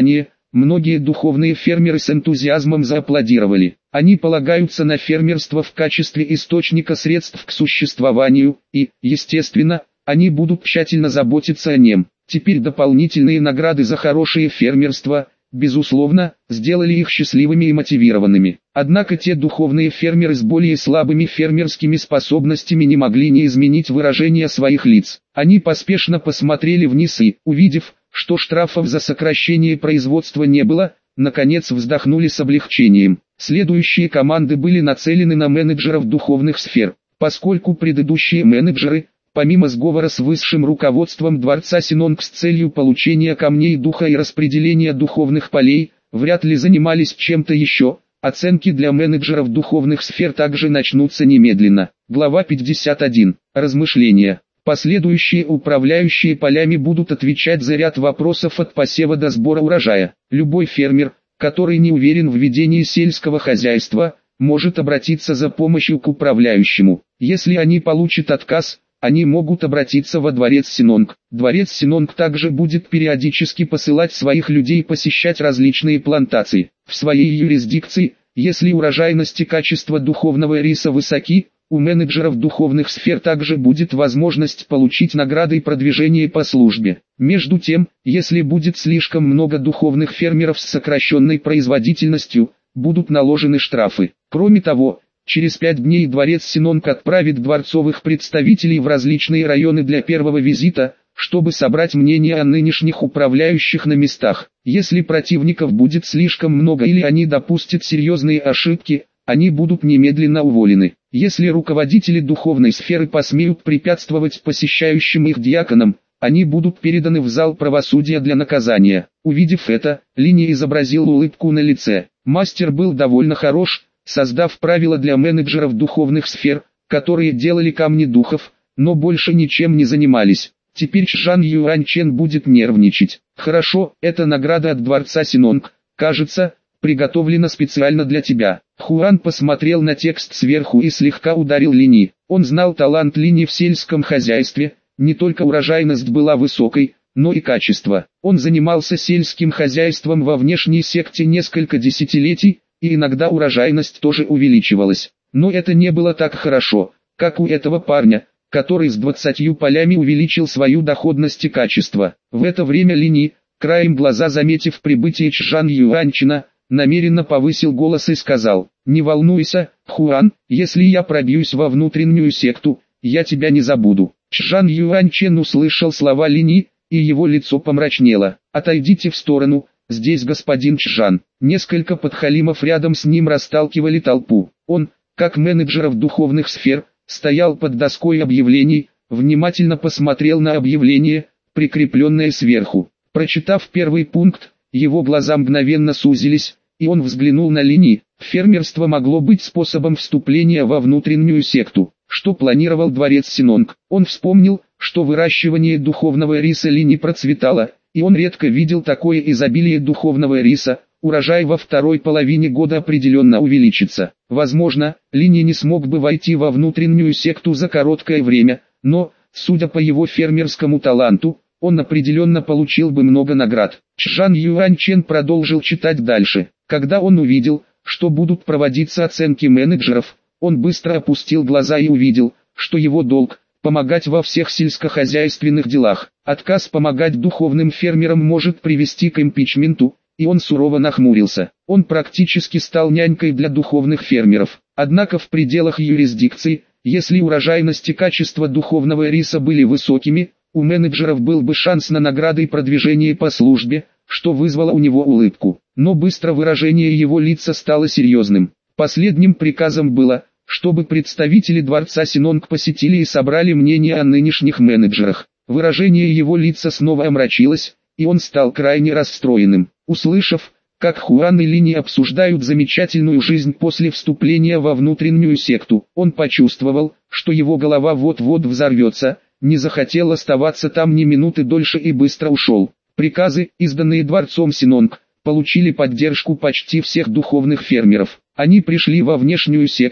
многие духовные фермеры с энтузиазмом зааплодировали. Они полагаются на фермерство в качестве источника средств к существованию, и, естественно, они будут тщательно заботиться о нем. Теперь дополнительные награды за хорошее фермерство, безусловно, сделали их счастливыми и мотивированными. Однако те духовные фермеры с более слабыми фермерскими способностями не могли не изменить выражение своих лиц. Они поспешно посмотрели вниз и, увидев, что штрафов за сокращение производства не было, наконец вздохнули с облегчением. Следующие команды были нацелены на менеджеров духовных сфер, поскольку предыдущие менеджеры, помимо сговора с высшим руководством дворца Синонг с целью получения камней духа и распределения духовных полей, вряд ли занимались чем-то еще. Оценки для менеджеров духовных сфер также начнутся немедленно. Глава пятьдесят один. Размышления. Последующие управляющие полями будут отвечать за ряд вопросов от посева до сбора урожая. Любой фермер, который не уверен в ведении сельского хозяйства, может обратиться за помощью к управляющему. Если они получат отказ, они могут обратиться во дворец Синонг. Дворец Синонг также будет периодически посылать своих людей посещать различные плантации. В своей юрисдикции, если урожайность и качество духовного риса высоки, у менеджеров духовных сфер также будет возможность получить награды и продвижение по службе. Между тем, если будет слишком много духовных фермеров с сокращенной производительностью, будут наложены штрафы. Кроме того, через пять дней дворец Синонг отправит дворцовых представителей в различные районы для первого визита, чтобы собрать мнение о нынешних управляющих на местах. Если противников будет слишком много или они допустят серьезные ошибки, они будут немедленно уволены. Если руководители духовной сферы посмеют препятствовать посещающим их диаконам, они будут переданы в зал правосудия для наказания. Увидев это, Лини изобразил улыбку на лице. Мастер был довольно хорош, создав правила для менеджеров духовных сфер, которые делали камни духов, но больше ничем не занимались. Теперь Чжан Юаньчен будет нервничать. Хорошо, это награда от дворца Синонг, кажется, приготовлена специально для тебя. Хуан посмотрел на текст сверху и слегка ударил Лини. Он знал талант Лини в сельском хозяйстве, не только урожайность была высокой, но и качество. Он занимался сельским хозяйством во внешней секте несколько десятилетий, и иногда урожайность тоже увеличивалась. Но это не было так хорошо, как у этого парня, который с двадцатью полями увеличил свою доходность и качество. В это время Лини, краем глаза заметив прибытие Чжан Юаньчена, намеренно повысил голос и сказал: «Не волнуйся, Хуан, если я пробьюсь во внутреннюю секту, я тебя не забуду». Чжан Юаньчен услышал слова Лини, и его лицо помрачнело. «Отойдите в сторону, здесь господин Чжан». Несколько подхалимов рядом с ним расталкивали толпу. Он, как менеджеров духовных сфер, стоял под доской объявлений, внимательно посмотрел на объявление, прикрепленное сверху. Прочитав первый пункт, его глаза мгновенно сузились, и он взглянул на Лини. Фермерство могло быть способом вступления во внутреннюю секту, что планировал дворец Синонг. Он вспомнил, что выращивание духовного риса Лини процветало, и он редко видел такое изобилие духовного риса. Урожай во второй половине года определенно увеличится. Возможно, Лини не смог бы войти во внутреннюю секту за короткое время, но, судя по его фермерскому таланту, он определенно получил бы много наград. Чжан Юаньчен продолжил читать дальше. Когда он увидел, что будут проводиться оценки менеджеров, он быстро опустил глаза и увидел, что его долг – помогать во всех сельскохозяйственных делах. Отказ помогать духовным фермерам может привести к импичменту, и он сурово нахмурился. Он практически стал нянькой для духовных фермеров. Однако в пределах юрисдикции, если урожайность и качество духовного риса были высокими, у менеджеров был бы шанс на награды и продвижение по службе, что вызвало у него улыбку. Но быстро выражение его лица стало серьезным. Последним приказом было, чтобы представители дворца Синонг посетили и собрали мнение о нынешних менеджерах. Выражение его лица снова омрачилось, и он стал крайне расстроенным. Услышав, как Хуан и Лини обсуждают замечательную жизнь после вступления во внутреннюю секту, он почувствовал, что его голова вот-вот взорвется, не захотел оставаться там ни минуты дольше и быстро ушел. Приказы, изданные дворцом Синонг, получили поддержку почти всех духовных фермеров. Они пришли во внешнюю секту,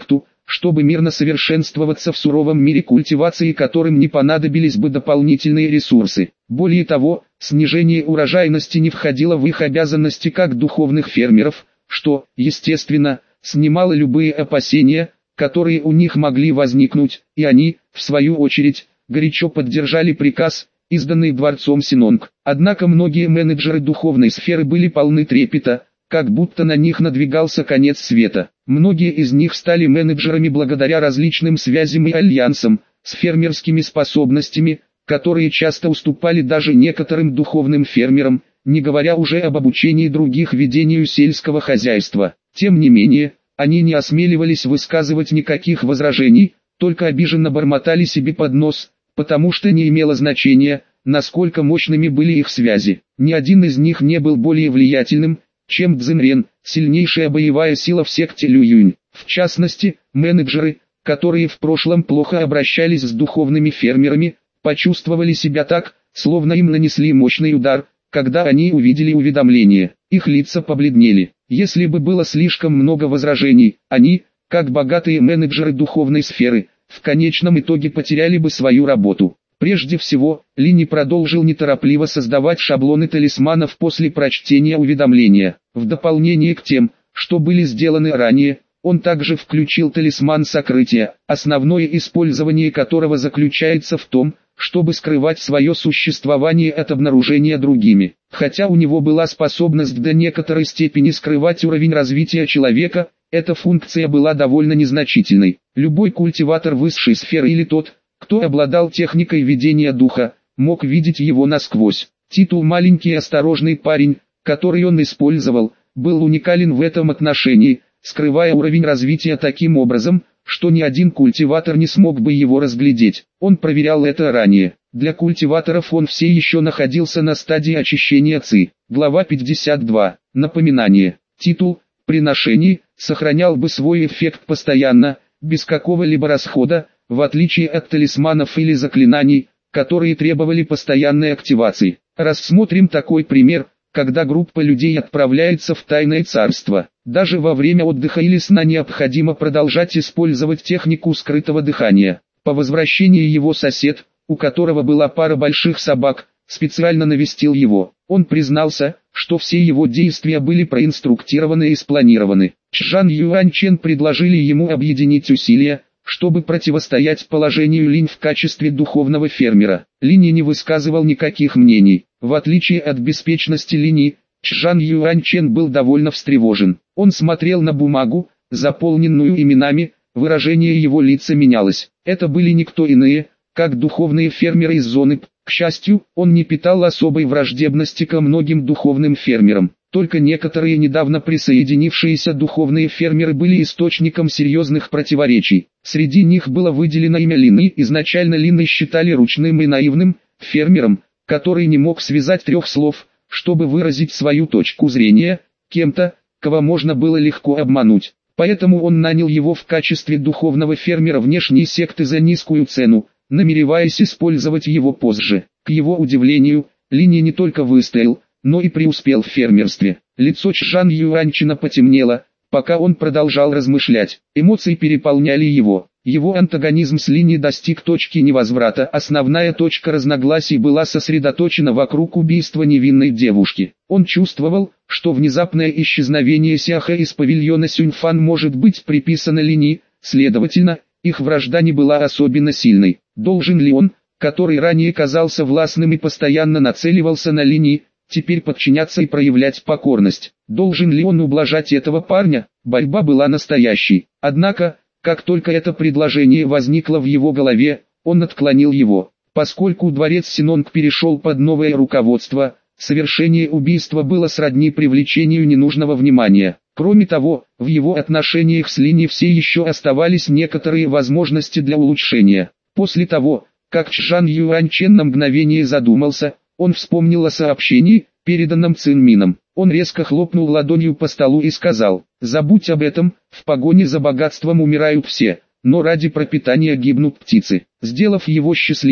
чтобы мирно совершенствоваться в суровом мире культивации, которым не понадобились бы дополнительные ресурсы. Более того, снижение урожайности не входило в их обязанности как духовных фермеров, что, естественно, снимало любые опасения, которые у них могли возникнуть, и они, в свою очередь, горячо поддержали приказ, изданный дворцом Синонг. Однако многие менеджеры духовной сферы были полны трепета, как будто на них надвигался конец света. Многие из них стали менеджерами благодаря различным связям и альянсам, с фермерскими способностями, которые часто уступали даже некоторым духовным фермерам, не говоря уже об обучении других ведению сельского хозяйства. Тем не менее, они не осмеливались высказывать никаких возражений, только обиженно бормотали себе под нос, потому что не имело значения, насколько мощными были их связи. Ни один из них не был более влиятельным, чем Цзиньрен, сильнейшая боевая сила в секте Лююнь. В частности, менеджеры, которые в прошлом плохо обращались с духовными фермерами, почувствовали себя так, словно им нанесли мощный удар, когда они увидели уведомление. Их лица побледнели. Если бы было слишком много возражений, они, как богатые менеджеры духовной сферы, в конечном итоге потеряли бы свою работу. Прежде всего, Линь продолжил неторопливо создавать шаблоны талисманов после прочтения уведомления. В дополнение к тем, что были сделаны ранее, он также включил талисман сокрытия, основное использование которого заключается в том, чтобы скрывать свое существование от обнаружения другими. Хотя у него была способность до некоторой степени скрывать уровень развития человека, эта функция была довольно незначительной. Любой культиватор высшей сферы или тот, кто обладал техникой ведения духа, мог видеть его насквозь. Титул «маленький осторожный парень», который он использовал, был уникален в этом отношении, скрывая уровень развития таким образом, что ни один культиватор не смог бы его разглядеть. Он проверял это ранее. Для культиваторов он все еще находился на стадии очищения ци. Глава пятьдесят два. Напоминание. Титул «Приношений» сохранял бы свой эффект постоянно, без какого-либо расхода, в отличие от талисманов или заклинаний, которые требовали постоянной активации. Рассмотрим такой пример, когда группа людей отправляется в тайное царство. Даже во время отдыха или сна необходимо продолжать использовать технику скрытого дыхания. По возвращении его сосед, у которого была пара больших собак, специально навестил его. Он признался, что все его действия были проинструктированы и спланированы. Чжан Юаньчен предложили ему объединить усилия, чтобы противостоять положению Линь в качестве духовного фермера. Линь не высказывал никаких мнений. В отличие от беспечности Линь, Чжан Юаньчен был довольно встревожен. Он смотрел на бумагу, заполненную именами, выражение его лица менялось. Это были никто иные, как духовные фермеры из зоны П. К счастью, он не питал особой враждебности ко многим духовным фермерам. Только некоторые недавно присоединившиеся духовные фермеры были источником серьезных противоречий. Среди них было выделено имя Лины. Изначально Лины считали ручным и наивным фермером, который не мог связать трех слов, чтобы выразить свою точку зрения, кем-то, кого можно было легко обмануть. Поэтому он нанял его в качестве духовного фермера внешней секты за низкую цену, намереваясь использовать его позже. К его удивлению, Линь не только выстоял, но и преуспел в фермерстве. Лицо Чжан Юаньчена потемнело, пока он продолжал размышлять. Эмоции переполняли его. Его антагонизм с Линь достиг точки невозврата. Основная точка разногласий была сосредоточена вокруг убийства невинной девушки. Он чувствовал, что внезапное исчезновение Сяха из павильона Сюньфан может быть приписано Линь, следовательно, их вражда не была особенно сильной. Должен ли он, который ранее казался властным и постоянно нацеливался на Линь, теперь подчиняться и проявлять покорность? Должен ли он ублажать этого парня? Борьба была настоящей. Однако, как только это предложение возникло в его голове, он отклонил его. Поскольку дворец Синонг перешел под новое руководство, совершение убийства было сродни привлечению ненужного внимания. Кроме того, в его отношениях с Линь все еще оставались некоторые возможности для улучшения. После того, как Чжан Юаньчен на мгновение задумался, он вспомнил о сообщении, переданном Цинмином. Он резко хлопнул ладонью по столу и сказал: «Забудь об этом, в погоне за богатством умирают все, но ради пропитания гибнут птицы». Сделав его счастливым,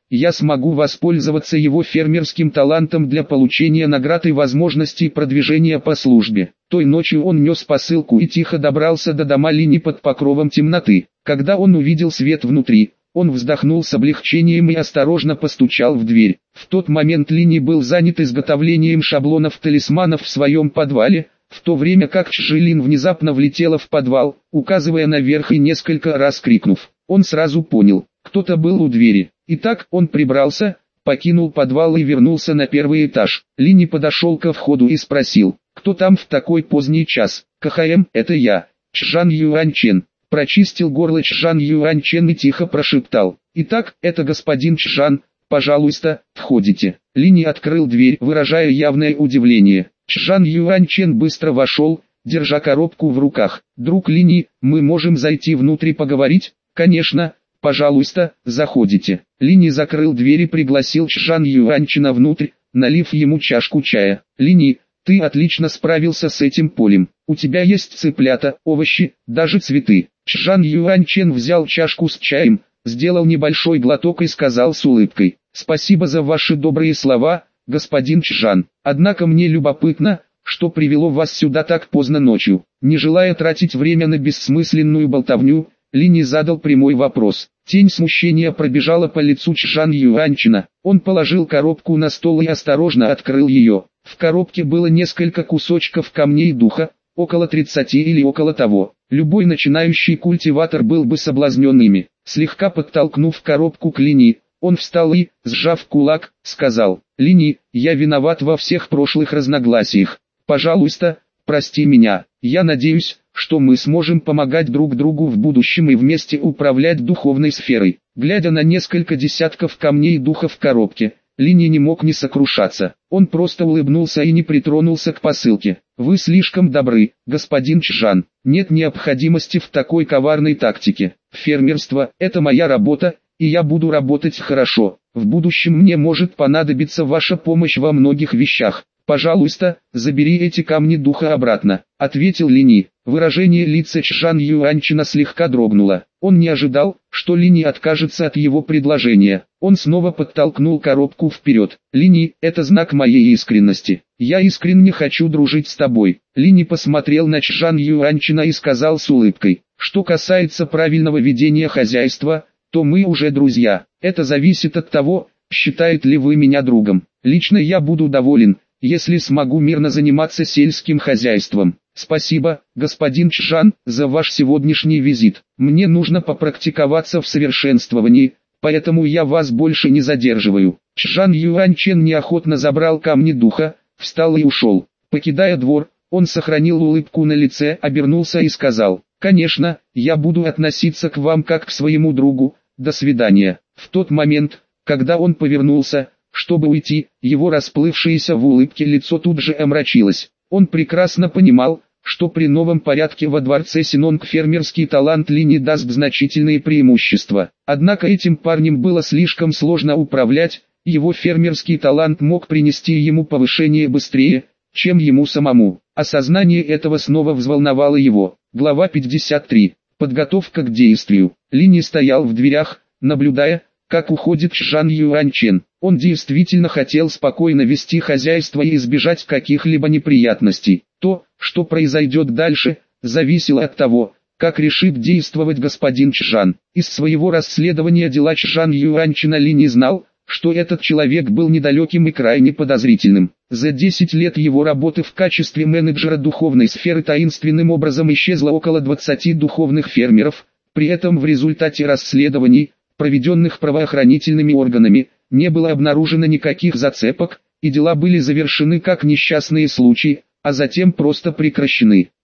я смогу воспользоваться его фермерским талантом для получения наград и возможностей продвижения по службе. Той ночью он нес посылку и тихо добрался до дома Лини под покровом темноты. Когда он увидел свет внутри, он вздохнул с облегчением и осторожно постучал в дверь. В тот момент Лини был занят изготовлением шаблонов талисманов в своем подвале, в то время как Чжэлин внезапно влетела в подвал, указывая наверх и несколько раз крикнув. Он сразу понял, кто-то был у двери. Итак, он прибрался, покинул подвал и вернулся на первый этаж. Лини подошел ко входу и спросил, кто там в такой поздний час? КХМ, это я, Чжан Юаньчен. Прочистил горло Чжан Юаньчен и тихо прошептал. Итак, это господин Чжан, пожалуйста, входите. Лини открыл дверь, выражая явное удивление. Чжан Юаньчен быстро вошел, держа коробку в руках. «Друг Лини, мы можем зайти внутрь и поговорить?» «Конечно, пожалуйста, заходите». Лини закрыл дверь и пригласил Чжан Юаньчена внутрь, налив ему чашку чая. «Лини, ты отлично справился с этим полем. У тебя есть цыплята, овощи, даже цветы». Чжан Юаньчен взял чашку с чаем, сделал небольшой глоток и сказал с улыбкой: «Спасибо за ваши добрые слова, господин Чжан. Однако мне любопытно, что привело вас сюда так поздно ночью». Не желая тратить время на бессмысленную болтовню, Лини задал прямой вопрос. Тень смущения пробежала по лицу Чжан Юаньчена. Он положил коробку на стол и осторожно открыл ее. В коробке было несколько кусочков камней духа, около тридцати или около того. Любой начинающий культиватор был бы соблазнен ими. Слегка подтолкнув коробку к Лини, он встал и, сжав кулак, сказал: «Лини, я виноват во всех прошлых разногласиях. Пожалуйста, прости меня. Я надеюсь, что мы сможем помогать друг другу в будущем и вместе управлять духовной сферой». Глядя на несколько десятков камней духа в коробке, Лини не мог не сокрушаться. Он просто улыбнулся и не притронулся к посылке. «Вы слишком добры, господин Чжан. Нет необходимости в такой коварной тактике. Фермерство – это моя работа, и я буду работать хорошо. В будущем мне может понадобиться ваша помощь во многих вещах. Пожалуйста, забери эти камни духа обратно», — ответил Лини. Выражение лица Чжан Юаньчена слегка дрогнуло. Он не ожидал, что Лини откажется от его предложения. Он снова подтолкнул коробку вперед. «Лини, это знак моей искренности. Я искренне хочу дружить с тобой». Лини посмотрел на Чжан Юаньчена и сказал с улыбкой: «Что касается правильного ведения хозяйства, то мы уже друзья. Это зависит от того, считаете ли вы меня другом. Лично я буду доволен, если смогу мирно заниматься сельским хозяйством. Спасибо, господин Чжан, за ваш сегодняшний визит. Мне нужно попрактиковаться в совершенствовании, поэтому я вас больше не задерживаю». Чжан Юаньчен неохотно забрал камни духа, встал и ушел. Покидая двор, он сохранил улыбку на лице, обернулся и сказал: «Конечно, я буду относиться к вам как к своему другу. До свидания». В тот момент, когда он повернулся, чтобы уйти, его расплывшееся в улыбке лицо тут же омрачилось. Он прекрасно понимал, что при новом порядке во дворце Синонг фермерский талант Лини даст значительные преимущества. Однако этим парнем было слишком сложно управлять, его фермерский талант мог принести ему повышение быстрее, чем ему самому. Осознание этого снова взволновало его. Глава пятьдесят три. Подготовка к действию. Лини стоял в дверях, наблюдая, как уходит Чжан Юаньчен. Он действительно хотел спокойно вести хозяйство и избежать каких-либо неприятностей. То, что произойдет дальше, зависело от того, как решит действовать господин Чжан. Из своего расследования дела Чжан Юаньчена Лини знал, что этот человек был недалеким и крайне подозрительным. За десять лет его работы в качестве менеджера духовной сферы таинственным образом исчезло около двадцати духовных фермеров, при этом в результате расследований, проведенных правоохранительными органами, не было обнаружено никаких зацепок, и дела были завершены как несчастные случаи, а затем просто прекращены.